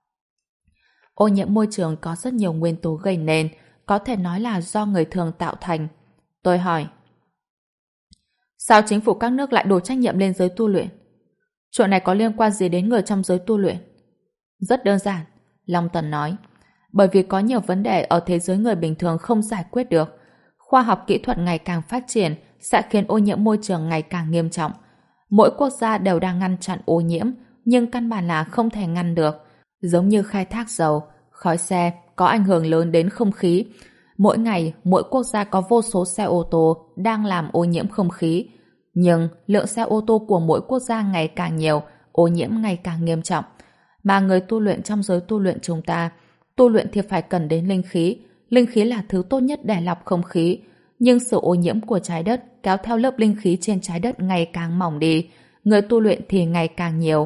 Ô nhiễm môi trường có rất nhiều nguyên tố gây nên, có thể nói là do người thường tạo thành. Tôi hỏi, sao chính phủ các nước lại đổ trách nhiệm lên giới tu luyện? Chuyện này có liên quan gì đến người trong giới tu luyện? Rất đơn giản, Long Tần nói. Bởi vì có nhiều vấn đề ở thế giới người bình thường không giải quyết được. Khoa học kỹ thuật ngày càng phát triển sẽ khiến ô nhiễm môi trường ngày càng nghiêm trọng. Mỗi quốc gia đều đang ngăn chặn ô nhiễm, nhưng căn bản là không thể ngăn được. Giống như khai thác dầu, khói xe có ảnh hưởng lớn đến không khí. Mỗi ngày, mỗi quốc gia có vô số xe ô tô đang làm ô nhiễm không khí. Nhưng lượng xe ô tô của mỗi quốc gia ngày càng nhiều, ô nhiễm ngày càng nghiêm trọng. Mà người tu luyện trong giới tu luyện chúng ta, tu luyện thì phải cần đến linh khí. Linh khí là thứ tốt nhất để lọc không khí. Nhưng sự ô nhiễm của trái đất kéo theo lớp linh khí trên trái đất ngày càng mỏng đi. Người tu luyện thì ngày càng nhiều.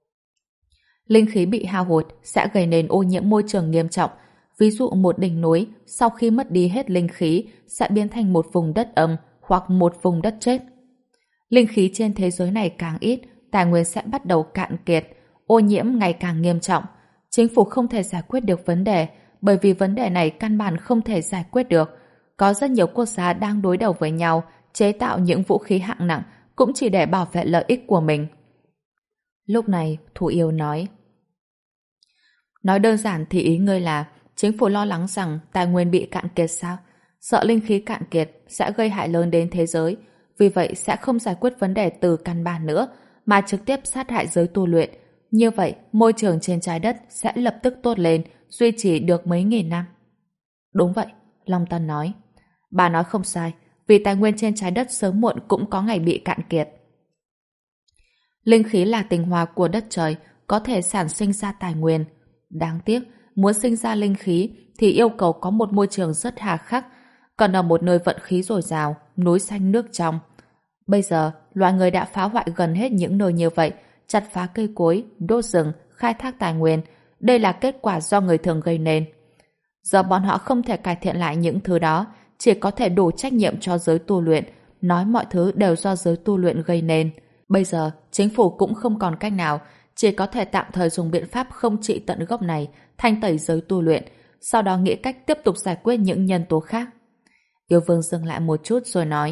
Linh khí bị hao hụt sẽ gây nên ô nhiễm môi trường nghiêm trọng. Ví dụ một đỉnh núi sau khi mất đi hết linh khí sẽ biến thành một vùng đất âm hoặc một vùng đất chết. Linh khí trên thế giới này càng ít, tài nguyên sẽ bắt đầu cạn kiệt, ô nhiễm ngày càng nghiêm trọng. Chính phủ không thể giải quyết được vấn đề, bởi vì vấn đề này căn bản không thể giải quyết được. Có rất nhiều quốc gia đang đối đầu với nhau, chế tạo những vũ khí hạng nặng cũng chỉ để bảo vệ lợi ích của mình. Lúc này, Thủ Yêu nói. Nói đơn giản thì ý ngươi là chính phủ lo lắng rằng tài nguyên bị cạn kiệt sao? Sợ linh khí cạn kiệt sẽ gây hại lớn đến thế giới, vì vậy sẽ không giải quyết vấn đề từ căn bản nữa, mà trực tiếp sát hại giới tu luyện. Như vậy, môi trường trên trái đất sẽ lập tức tốt lên, duy trì được mấy nghìn năm. Đúng vậy, Long Tân nói. Bà nói không sai, vì tài nguyên trên trái đất sớm muộn cũng có ngày bị cạn kiệt. Linh khí là tinh hoa của đất trời, có thể sản sinh ra tài nguyên. Đáng tiếc, muốn sinh ra linh khí thì yêu cầu có một môi trường rất hà khắc, còn ở một nơi vận khí dồi dào, núi xanh nước trong. Bây giờ, loài người đã phá hoại gần hết những nơi như vậy, chặt phá cây cối, đốt rừng, khai thác tài nguyên. Đây là kết quả do người thường gây nên. Giờ bọn họ không thể cải thiện lại những thứ đó, chỉ có thể đổ trách nhiệm cho giới tu luyện, nói mọi thứ đều do giới tu luyện gây nên. Bây giờ, chính phủ cũng không còn cách nào, chỉ có thể tạm thời dùng biện pháp không trị tận gốc này, thanh tẩy giới tu luyện, sau đó nghĩ cách tiếp tục giải quyết những nhân tố khác. Yêu Vương dừng lại một chút rồi nói: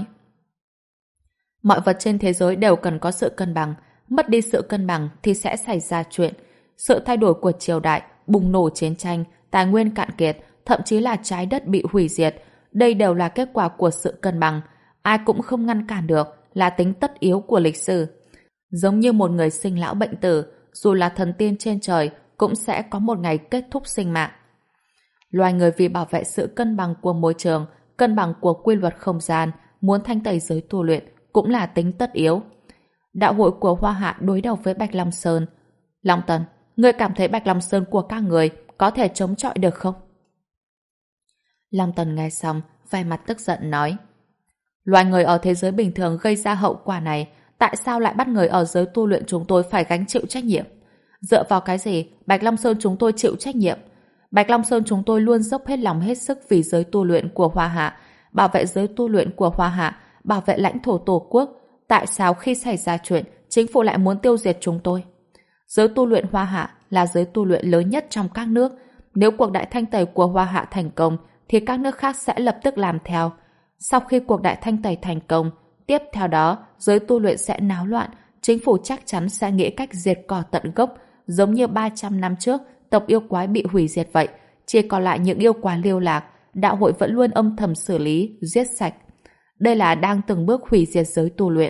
mọi vật trên thế giới đều cần có sự cân bằng, mất đi sự cân bằng thì sẽ xảy ra chuyện. Sự thay đổi của triều đại, bùng nổ chiến tranh, tài nguyên cạn kiệt, thậm chí là trái đất bị hủy diệt, đây đều là kết quả của sự cân bằng. Ai cũng không ngăn cản được, là tính tất yếu của lịch sử. Giống như một người sinh lão bệnh tử, dù là thần tiên trên trời, cũng sẽ có một ngày kết thúc sinh mạng. Loài người vì bảo vệ sự cân bằng của môi trường, cân bằng của quy luật không gian, muốn thanh tẩy giới tu luyện cũng là tính tất yếu. Đạo hội của Hoa Hạ đối đầu với Bạch Long Sơn. Long Tần, ngươi cảm thấy Bạch Long Sơn của các người có thể chống chọi được không? Long Tần nghe xong, vẻ mặt tức giận nói: loài người ở thế giới bình thường gây ra hậu quả này, tại sao lại bắt người ở giới tu luyện chúng tôi phải gánh chịu trách nhiệm? Dựa vào cái gì Bạch Long Sơn chúng tôi chịu trách nhiệm? Bạch Long Sơn chúng tôi luôn dốc hết lòng hết sức vì giới tu luyện của Hoa Hạ, bảo vệ giới tu luyện của Hoa Hạ, bảo vệ lãnh thổ Tổ quốc. Tại sao khi xảy ra chuyện, chính phủ lại muốn tiêu diệt chúng tôi? Giới tu luyện Hoa Hạ là giới tu luyện lớn nhất trong các nước. Nếu cuộc đại thanh tẩy của Hoa Hạ thành công, thì các nước khác sẽ lập tức làm theo. Sau khi cuộc đại thanh tẩy thành công, tiếp theo đó, giới tu luyện sẽ náo loạn, chính phủ chắc chắn sẽ nghĩ cách diệt cỏ tận gốc, giống như 300 năm trước, tộc yêu quái bị hủy diệt vậy. Chỉ còn lại những yêu quái lưu lạc, đạo hội vẫn luôn âm thầm xử lý, giết sạch. Đây là đang từng bước hủy diệt giới tu luyện.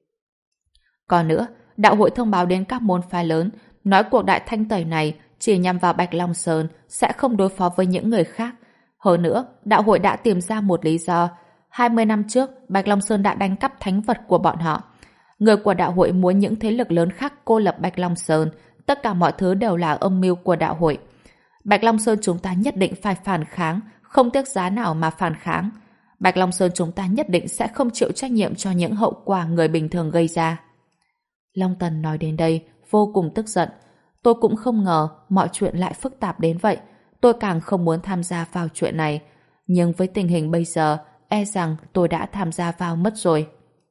Còn nữa, đạo hội thông báo đến các môn phái lớn, nói cuộc đại thanh tẩy này chỉ nhằm vào Bạch Long Sơn, sẽ không đối phó với những người khác. Hơn nữa, đạo hội đã tìm ra một lý do. 20 năm trước, Bạch Long Sơn đã đánh cắp thánh vật của bọn họ. Người của đạo hội muốn những thế lực lớn khác cô lập Bạch Long Sơn. Tất cả mọi thứ đều là âm mưu của đạo hội. Bạch Long Sơn chúng ta nhất định phải phản kháng, không tiếc giá nào mà phản kháng. Bạch Long Sơn chúng ta nhất định sẽ không chịu trách nhiệm cho những hậu quả người bình thường gây ra. Long Tần nói đến đây, vô cùng tức giận. Tôi cũng không ngờ mọi chuyện lại phức tạp đến vậy. Tôi càng không muốn tham gia vào chuyện này. Nhưng với tình hình bây giờ, e rằng tôi đã tham gia vào mất rồi.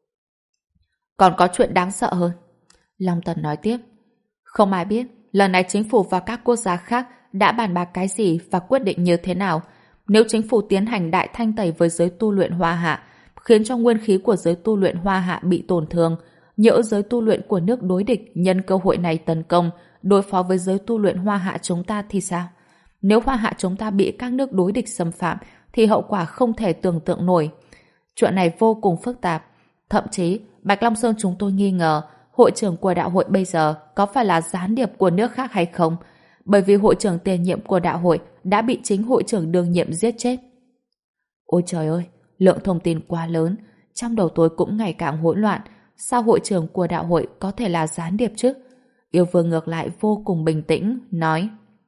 Còn có chuyện đáng sợ hơn. Long Tần nói tiếp. Không ai biết, lần này chính phủ và các quốc gia khác đã bàn bạc cái gì và quyết định như thế nào. Nếu chính phủ tiến hành đại thanh tẩy với giới tu luyện Hoa Hạ, khiến cho nguyên khí của giới tu luyện Hoa Hạ bị tổn thương, nhỡ giới tu luyện của nước đối địch nhân cơ hội này tấn công, đối phó với giới tu luyện Hoa Hạ chúng ta thì sao? Nếu Hoa Hạ chúng ta bị các nước đối địch xâm phạm, thì hậu quả không thể tưởng tượng nổi. Chuyện này vô cùng phức tạp. Thậm chí, Bạch Long Sơn chúng tôi nghi ngờ hội trưởng của đạo hội bây giờ có phải là gián điệp của nước khác hay không? Bởi vì hội trưởng tiền nhiệm của đạo hội đã bị chính hội trưởng đương nhiệm giết chết. Ôi trời ơi, lượng thông tin quá lớn, trong đầu tôi cũng ngày càng hỗn loạn. Sao hội trưởng của đạo hội có thể là gián điệp chứ? Yêu Vương ngược lại vô cùng bình tĩnh, nói: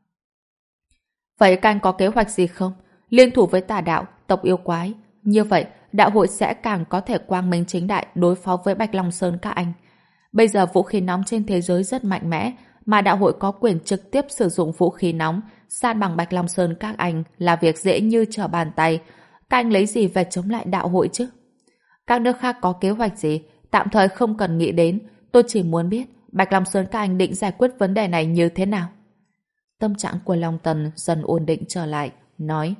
vậy các anh có kế hoạch gì không? Liên thủ với tà đạo, tộc yêu quái. Như vậy, đạo hội sẽ càng có thể quang minh chính đại đối phó với Bạch Long Sơn các anh. Bây giờ vũ khí nóng trên thế giới rất mạnh mẽ, mà đạo hội có quyền trực tiếp sử dụng vũ khí nóng, san bằng Bạch Long Sơn các anh là việc dễ như trở bàn tay. Các anh lấy gì về chống lại đạo hội chứ? Các nước khác có kế hoạch gì? Tạm thời không cần nghĩ đến, tôi chỉ muốn biết Bạch Long Sơn các anh định giải quyết vấn đề này như thế nào. Tâm trạng của Long Tần dần ổn định trở lại, nói: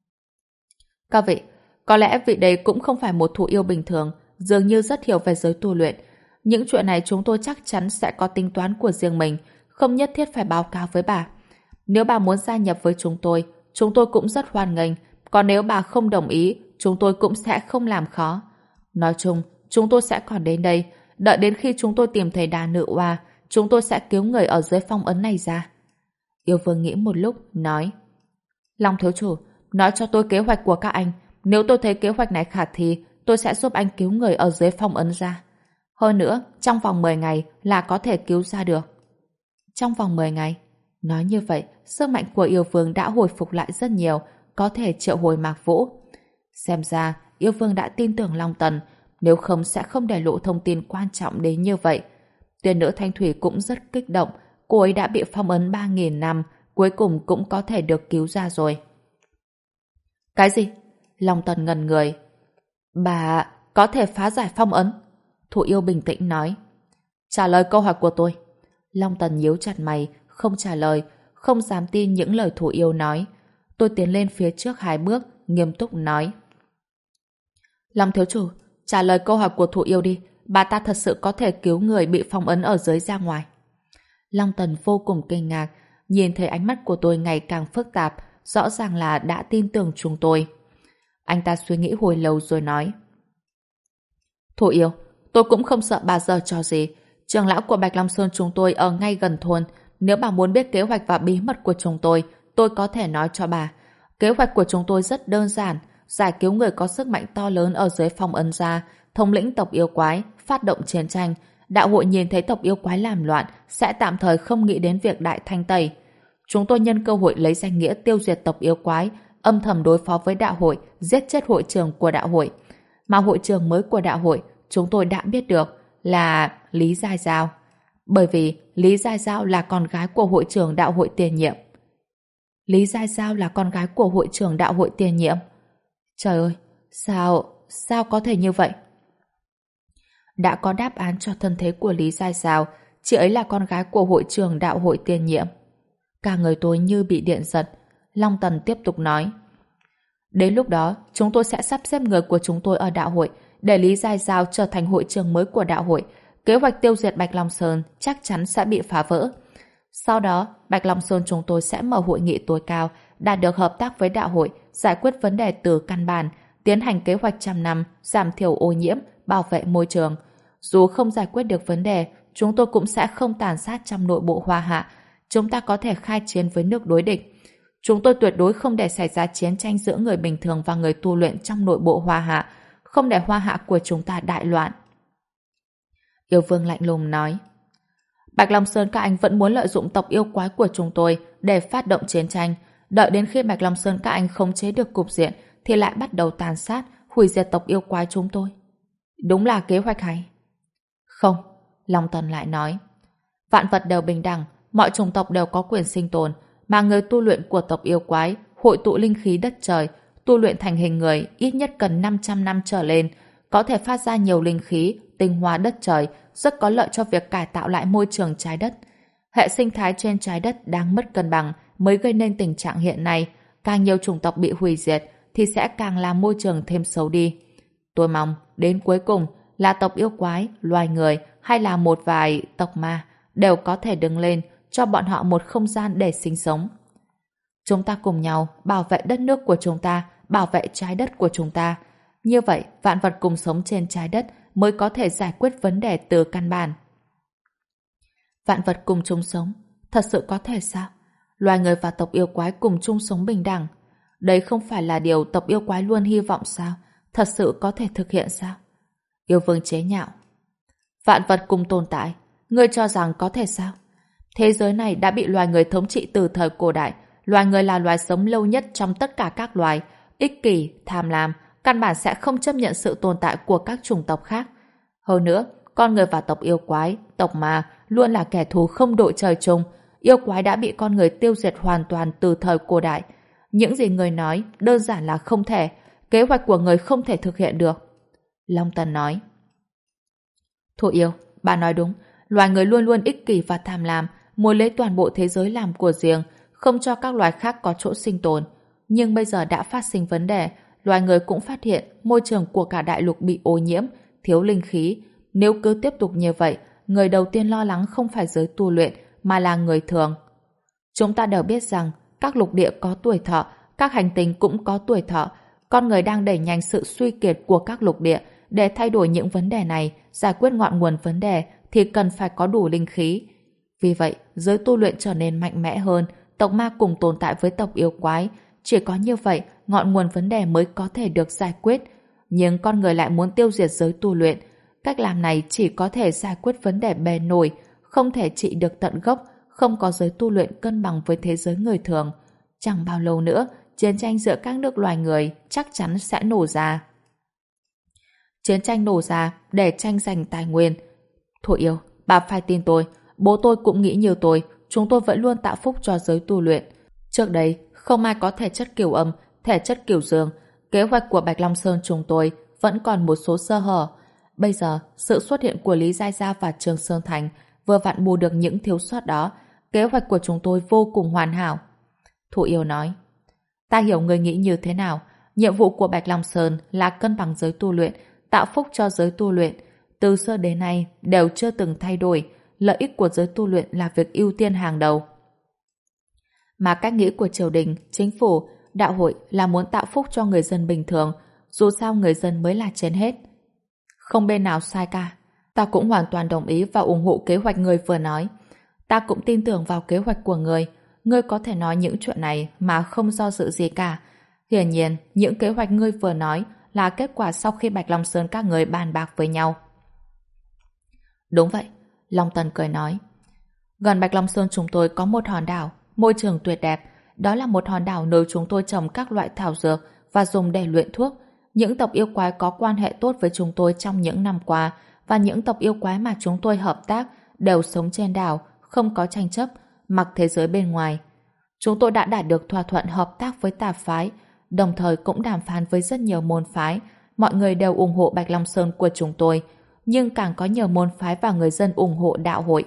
các vị, có lẽ vị đây cũng không phải một thủ yêu bình thường, dường như rất hiểu về giới tu luyện. Những chuyện này chúng tôi chắc chắn sẽ có tính toán của riêng mình, không nhất thiết phải báo cáo với bà. Nếu bà muốn gia nhập với chúng tôi cũng rất hoan nghênh, còn nếu bà không đồng ý, chúng tôi cũng sẽ không làm khó. Nói chung, chúng tôi sẽ còn đến đây, đợi đến khi chúng tôi tìm thấy đà nữ oa, chúng tôi sẽ cứu người ở dưới phong ấn này ra. Yêu Vương nghĩ một lúc, nói: Long thiếu chủ, nói cho tôi kế hoạch của các anh. Nếu tôi thấy kế hoạch này khả thi, tôi sẽ giúp anh cứu người ở dưới phong ấn ra. Hơn nữa, trong vòng 10 ngày là có thể cứu ra được. Trong vòng 10 ngày? Nói như vậy, sức mạnh của Yêu Vương đã hồi phục lại rất nhiều, có thể triệu hồi Mạc Vũ. Xem ra, Yêu Vương đã tin tưởng Long Tần, nếu không sẽ không để lộ thông tin quan trọng đến như vậy. Tuyển nữ Thanh Thủy cũng rất kích động, cô ấy đã bị phong ấn 3.000 năm, cuối cùng cũng có thể được cứu ra rồi. Cái gì? Long Tần ngẩn người. Bà có thể phá giải phong ấn. Thụ yêu bình tĩnh nói. Trả lời câu hỏi của tôi. Long Tần nhíu chặt mày, không trả lời, không dám tin những lời Thụ yêu nói. Tôi tiến lên phía trước 2 bước, nghiêm túc nói. Long thiếu chủ, trả lời câu hỏi của Thụ yêu đi. Bà ta thật sự có thể cứu người bị phong ấn ở dưới ra ngoài. Long Tần vô cùng kinh ngạc, nhìn thấy ánh mắt của tôi ngày càng phức tạp, rõ ràng là đã tin tưởng chúng tôi. Anh ta suy nghĩ hồi lâu rồi nói. Thụ yêu, tôi cũng không sợ bà giở trò gì. Trưởng lão của Bạch Long Sơn chúng tôi ở ngay gần thôn. Nếu bà muốn biết kế hoạch và bí mật của chúng tôi có thể nói cho bà. Kế hoạch của chúng tôi rất đơn giản, giải cứu người có sức mạnh to lớn ở dưới phong ấn ra, thống lĩnh tộc yêu quái, phát động chiến tranh. Đạo hội nhìn thấy tộc yêu quái làm loạn sẽ tạm thời không nghĩ đến việc đại thanh tẩy. Chúng tôi nhân cơ hội lấy danh nghĩa tiêu diệt tộc yêu quái, âm thầm đối phó với đạo hội, giết chết hội trưởng của đạo hội. Mà hội trưởng mới của đạo hội chúng tôi đã biết được là Lý Giai Giao. Bởi vì Lý Giai Giao là con gái của hội trưởng đạo hội tiền nhiệm. Lý Giai Giao là con gái của hội trưởng đạo hội tiền nhiệm? Trời ơi, sao có thể như vậy? Đã có đáp án cho thân thế của Lý Giai Giao, chị ấy là con gái của hội trưởng đạo hội tiền nhiệm. Cả người tôi như bị điện giật. Long Tần tiếp tục nói. Đến lúc đó, chúng tôi sẽ sắp xếp người của chúng tôi ở đạo hội để Lý Giai Giao trở thành hội trưởng mới của đạo hội. Kế hoạch tiêu diệt Bạch Long Sơn chắc chắn sẽ bị phá vỡ. Sau đó, Bạch Long Sơn chúng tôi sẽ mở hội nghị tối cao, đạt được hợp tác với đạo hội, giải quyết vấn đề từ căn bản, tiến hành kế hoạch trăm năm, giảm thiểu ô nhiễm, bảo vệ môi trường. Dù không giải quyết được vấn đề, chúng tôi cũng sẽ không tàn sát trong nội bộ Hoa Hạ. Chúng ta có thể khai chiến với nước đối địch. Chúng tôi tuyệt đối không để xảy ra chiến tranh giữa người bình thường và người tu luyện trong nội bộ Hoa Hạ, không để Hoa Hạ của chúng ta đại loạn. Yêu Vương lạnh lùng nói. Bạch Long Sơn các anh vẫn muốn lợi dụng tộc yêu quái của chúng tôi để phát động chiến tranh. Đợi đến khi Bạch Long Sơn các anh khống chế được cục diện thì lại bắt đầu tàn sát, hủy diệt tộc yêu quái chúng tôi. Đúng là kế hoạch hay. Không, Long Tần lại nói. Vạn vật đều bình đẳng, mọi chủng tộc đều có quyền sinh tồn, mà người tu luyện của tộc yêu quái hội tụ linh khí đất trời, tu luyện thành hình người ít nhất cần 500 năm trở lên, có thể phát ra nhiều linh khí, tinh hoa đất trời, rất có lợi cho việc cải tạo lại môi trường trái đất. Hệ sinh thái trên trái đất đang mất cân bằng mới gây nên tình trạng hiện nay. Càng nhiều chủng tộc bị hủy diệt thì sẽ càng làm môi trường thêm xấu đi. Tôi mong đến cuối cùng là tộc yêu quái, loài người hay là một vài tộc ma đều có thể đứng lên, cho bọn họ một không gian để sinh sống. Chúng ta cùng nhau bảo vệ đất nước của chúng ta, bảo vệ trái đất của chúng ta. Như vậy, vạn vật cùng sống trên trái đất mới có thể giải quyết vấn đề từ căn bản. Vạn vật cùng chung sống, thật sự có thể sao? Loài người và tộc yêu quái cùng chung sống bình đẳng. Đấy không phải là điều tộc yêu quái luôn hy vọng sao? Thật sự có thể thực hiện sao? Yêu Vương chế nhạo. Vạn vật cùng tồn tại, ngươi cho rằng có thể sao? Thế giới này đã bị loài người thống trị từ thời cổ đại. Loài người là loài sống lâu nhất trong tất cả các loài. Ích kỷ, tham lam, căn bản sẽ không chấp nhận sự tồn tại của các chủng tộc khác. Hơn nữa, con người và tộc yêu quái, tộc ma luôn là kẻ thù không đội trời chung. Yêu quái đã bị con người tiêu diệt hoàn toàn từ thời cổ đại. Những gì người nói đơn giản là không thể. Kế hoạch của người không thể thực hiện được. Long Tần nói. Thụ yêu, bà nói đúng. Loài người luôn luôn ích kỷ và tham lam, muốn lấy toàn bộ thế giới làm của riêng, không cho các loài khác có chỗ sinh tồn. Nhưng bây giờ đã phát sinh vấn đề, loài người cũng phát hiện môi trường của cả đại lục bị ô nhiễm, thiếu linh khí. Nếu cứ tiếp tục như vậy, người đầu tiên lo lắng không phải giới tu luyện, mà là người thường. Chúng ta đều biết rằng các lục địa có tuổi thọ, các hành tinh cũng có tuổi thọ. Con người đang đẩy nhanh sự suy kiệt của các lục địa. Để thay đổi những vấn đề này, giải quyết ngọn nguồn vấn đề thì cần phải có đủ linh khí. Vì vậy, giới tu luyện trở nên mạnh mẽ hơn, tộc ma cùng tồn tại với tộc yêu quái. Chỉ có như vậy, ngọn nguồn vấn đề mới có thể được giải quyết. Nhưng con người lại muốn tiêu diệt giới tu luyện. Cách làm này chỉ có thể giải quyết vấn đề bề nổi, không thể trị được tận gốc, không có giới tu luyện cân bằng với thế giới người thường. Chẳng bao lâu nữa, chiến tranh giữa các nước loài người chắc chắn sẽ nổ ra. Chiến tranh nổ ra để tranh giành tài nguyên. Thụ yêu, bà phải tin tôi. Bố tôi cũng nghĩ như tôi. Chúng tôi vẫn luôn tạo phúc cho giới tu luyện. Trước đây, không ai có thể chất cửu âm thể chất cửu dương, kế hoạch của Bạch Long Sơn chúng tôi vẫn còn một số sơ hở. Bây giờ, sự xuất hiện của Lý Gia Gia và Trương Sơn Thành vừa vặn bù được những thiếu sót đó. Kế hoạch của chúng tôi vô cùng hoàn hảo. Thụ Yêu nói, ta hiểu người nghĩ như thế nào. Nhiệm vụ của Bạch Long Sơn là cân bằng giới tu luyện, tạo phúc cho giới tu luyện. Từ xưa đến nay đều chưa từng thay đổi. Lợi ích của giới tu luyện là việc ưu tiên hàng đầu. Mà cách nghĩ của triều đình, chính phủ, đạo hội là muốn tạo phúc cho người dân bình thường. Dù sao người dân mới là trên hết. Không bên nào sai cả. Ta cũng hoàn toàn đồng ý và ủng hộ kế hoạch người vừa nói. Ta cũng tin tưởng vào kế hoạch của người. Ngươi có thể nói những chuyện này mà không do dự gì cả. Hiển nhiên, những kế hoạch ngươi vừa nói là kết quả sau khi Bạch Long Sơn các người bàn bạc với nhau. Đúng vậy, Long Tần cười nói. Gần Bạch Long Sơn chúng tôi có một hòn đảo, môi trường tuyệt đẹp. Đó là một hòn đảo nơi chúng tôi trồng các loại thảo dược và dùng để luyện thuốc. Những tộc yêu quái có quan hệ tốt với chúng tôi trong những năm qua và những tộc yêu quái mà chúng tôi hợp tác đều sống trên đảo, không có tranh chấp, mặc thế giới bên ngoài. Chúng tôi đã đạt được thỏa thuận hợp tác với tà phái, đồng thời cũng đàm phán với rất nhiều môn phái. Mọi người đều ủng hộ Bạch Long Sơn của chúng tôi, nhưng càng có nhiều môn phái và người dân ủng hộ đạo hội.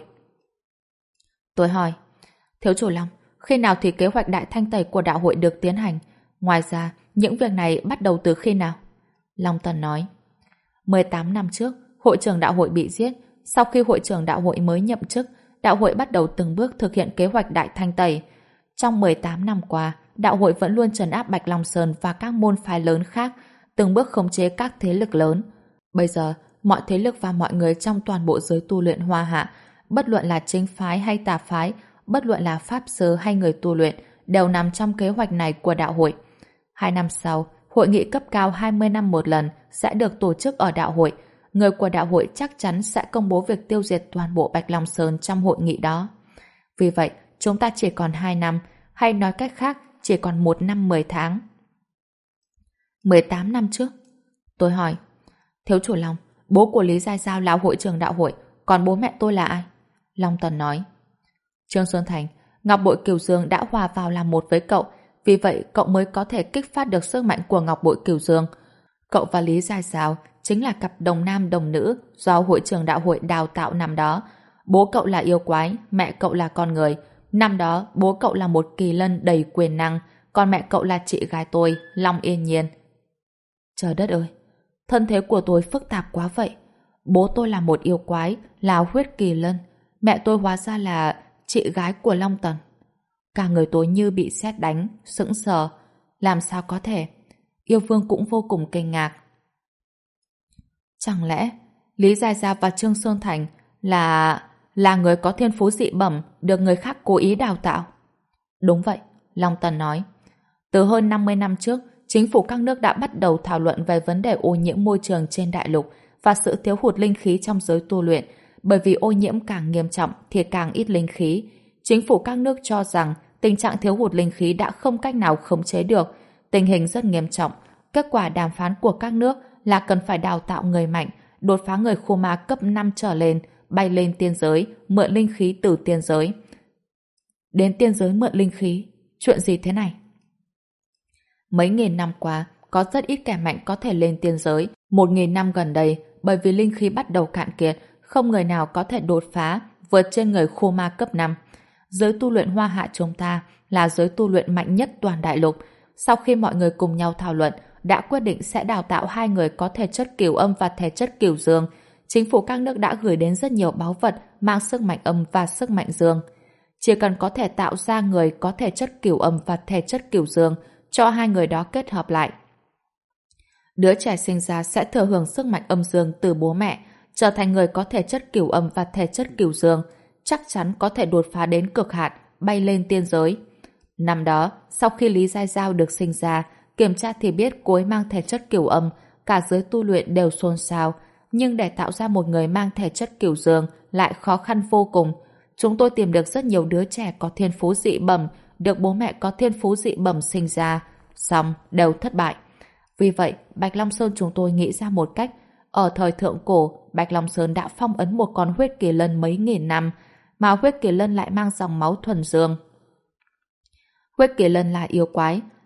Tôi hỏi, Thiếu chủ Long, khi nào thì kế hoạch đại thanh tẩy của đạo hội được tiến hành? Ngoài ra, những việc này bắt đầu từ khi nào? Long Tần nói, 18 năm trước, hội trưởng đạo hội bị giết. Sau khi hội trưởng đạo hội mới nhậm chức, đạo hội bắt đầu từng bước thực hiện kế hoạch đại thanh tẩy. Trong 18 năm qua, đạo hội vẫn luôn trấn áp Bạch Long Sơn và các môn phái lớn khác, từng bước khống chế các thế lực lớn. Bây giờ, mọi thế lực và mọi người trong toàn bộ giới tu luyện Hoa Hạ, bất luận là chính phái hay tà phái, bất luận là pháp sư hay người tu luyện, đều nằm trong kế hoạch này của đạo hội. 2 năm sau, hội nghị cấp cao 20 năm một lần sẽ được tổ chức ở đạo hội. Người của đạo hội chắc chắn sẽ công bố việc tiêu diệt toàn bộ Bạch Long Sơn trong hội nghị đó. Vì vậy, chúng ta chỉ còn 2 năm, hay nói cách khác, chỉ còn 1 năm 10 tháng. 18 năm trước? Tôi hỏi, Thiếu chủ Long, bố của Lý Gia Giao là hội trưởng đạo hội, còn bố mẹ tôi là ai? Long Tần nói, Trương Xuân Thành, Ngọc Bội Cửu Dương đã hòa vào làm một với cậu, vì vậy cậu mới có thể kích phát được sức mạnh của Ngọc Bội Cửu Dương. Cậu và Lý Gia Giao chính là cặp đồng nam đồng nữ do hội trưởng đạo hội đào tạo năm đó. Bố cậu là yêu quái, mẹ cậu là con người. Năm đó, bố cậu là một kỳ lân đầy quyền năng, còn mẹ cậu là chị gái tôi, Long Yên Nhiên. Trời đất ơi, thân thế của tôi phức tạp quá vậy. Bố tôi là một yêu quái, là huyết kỳ lân. Mẹ tôi hóa ra là chị gái của Long Tần. Cả người tôi như bị sét đánh, sững sờ. Làm sao có thể? Yêu Vương cũng vô cùng kinh ngạc. Chẳng lẽ Lý Gia Gia và Trương Sơn Thành là người có thiên phú dị bẩm được người khác cố ý đào tạo? Đúng vậy, Long Tần nói. Từ hơn 50 năm trước, chính phủ các nước đã bắt đầu thảo luận về vấn đề ô nhiễm môi trường trên đại lục và sự thiếu hụt linh khí trong giới tu luyện, bởi vì ô nhiễm càng nghiêm trọng thì càng ít linh khí. Chính phủ các nước cho rằng tình trạng thiếu hụt linh khí đã không cách nào khống chế được, tình hình rất nghiêm trọng. Kết quả đàm phán của các nước là cần phải đào tạo người mạnh, đột phá người khu ma cấp 5 trở lên, bay lên tiên giới, mượn linh khí từ tiên giới. Đến tiên giới mượn linh khí? Chuyện gì thế này? Mấy nghìn năm qua, có rất ít kẻ mạnh có thể lên tiên giới. 1.000 năm gần đây, bởi vì linh khí bắt đầu cạn kiệt, không người nào có thể đột phá, vượt trên người khu ma cấp 5. Giới tu luyện Hoa Hạ chúng ta là giới tu luyện mạnh nhất toàn đại lục. Sau khi mọi người cùng nhau thảo luận, đã quyết định sẽ đào tạo 2 người có thể chất cửu âm và thể chất cửu dương. Chính phủ các nước đã gửi đến rất nhiều báu vật mang sức mạnh âm và sức mạnh dương. Chỉ cần có thể tạo ra người có thể chất cửu âm và thể chất cửu dương, cho 2 người đó kết hợp lại. Đứa trẻ sinh ra sẽ thừa hưởng sức mạnh âm dương từ bố mẹ, trở thành người có thể chất cửu âm và thể chất cửu dương, chắc chắn có thể đột phá đến cực hạn, bay lên tiên giới. Năm đó, sau khi Lý Gia Giao được sinh ra, kiểm tra thì biết cô ấy mang thể chất cửu âm, cả giới tu luyện đều xôn xao, nhưng để tạo ra một người mang thể chất cửu dương lại khó khăn vô cùng. Chúng tôi tìm được rất nhiều đứa trẻ có thiên phú dị bẩm, được bố mẹ có thiên phú dị bẩm sinh ra, song đều thất bại. Vì vậy, Bạch Long Sơn chúng tôi nghĩ ra một cách. Ở thời thượng cổ, Bạch Long Sơn đã phong ấn một con huyết kỳ lân mấy nghìn năm, mà huyết kỳ lân lại mang dòng máu thuần dương. Huyết kỳ lân là yêu quái,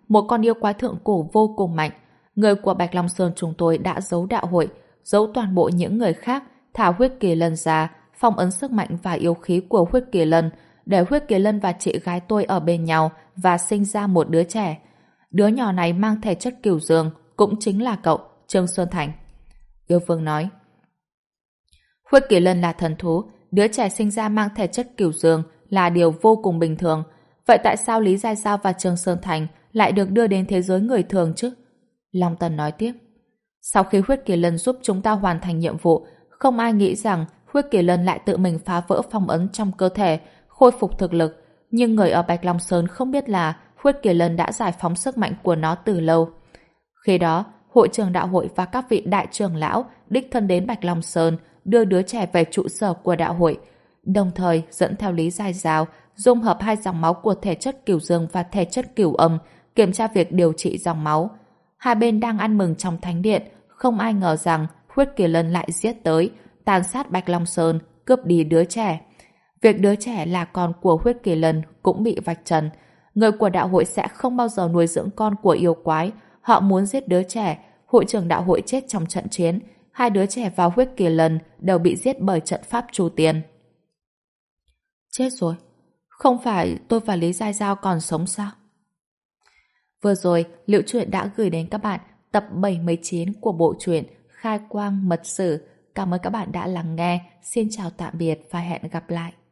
một con yêu quái thượng cổ vô cùng mạnh. Người của Bạch Long Sơn chúng tôi đã giấu đạo hội, giấu toàn bộ những người khác, thả huyết kỳ lân ra, phong ấn sức mạnh và yêu khí của huyết kỳ lân, để huyết kỳ lân và chị gái tôi ở bên nhau và sinh ra một đứa trẻ. Đứa nhỏ này mang thể chất cửu dương, cũng chính là cậu, Trương Sơn Thành. Yêu Vương nói. Huyết kỳ lân là thần thú, đứa trẻ sinh ra mang thể chất cửu dương là điều vô cùng bình thường. Vậy tại sao Lý Giai Giao và Trương Sơn Thành lại được đưa đến thế giới người thường chứ? Long Tần nói tiếp. Sau khi huyết kỳ lân giúp chúng ta hoàn thành nhiệm vụ, không ai nghĩ rằng huyết kỳ lân lại tự mình phá vỡ phong ấn trong cơ thể, khôi phục thực lực. Nhưng người ở Bạch Long Sơn không biết là huyết kỳ lân đã giải phóng sức mạnh của nó từ lâu. Khi đó, hội trưởng đạo hội và các vị đại trưởng lão đích thân đến Bạch Long Sơn đưa đứa trẻ về trụ sở của đạo hội, đồng thời dẫn theo Lý Giai Giao dung hợp hai dòng máu của thể chất cửu dương và thể chất cửu âm, kiểm tra việc điều trị dòng máu. Hai bên đang ăn mừng trong thánh điện, không ai ngờ rằng huyết kỳ lân lại giết tới, tàn sát Bạch Long Sơn, cướp đi đứa trẻ. Việc đứa trẻ là con của huyết kỳ lân cũng bị vạch trần. Người của đạo hội sẽ không bao giờ nuôi dưỡng con của yêu quái. Họ muốn giết đứa trẻ. Hội trưởng đạo hội chết trong trận chiến. Hai đứa trẻ và huyết kỳ lân đều bị giết bởi trận pháp Chu Tiên. Chết rồi. Không phải tôi và Lý Giai Giao còn sống sao? Vừa rồi, Liễu Chuyện đã gửi đến các bạn tập 79 của bộ truyện Khai Quang Mật Sử. Cảm ơn các bạn đã lắng nghe. Xin chào tạm biệt và hẹn gặp lại.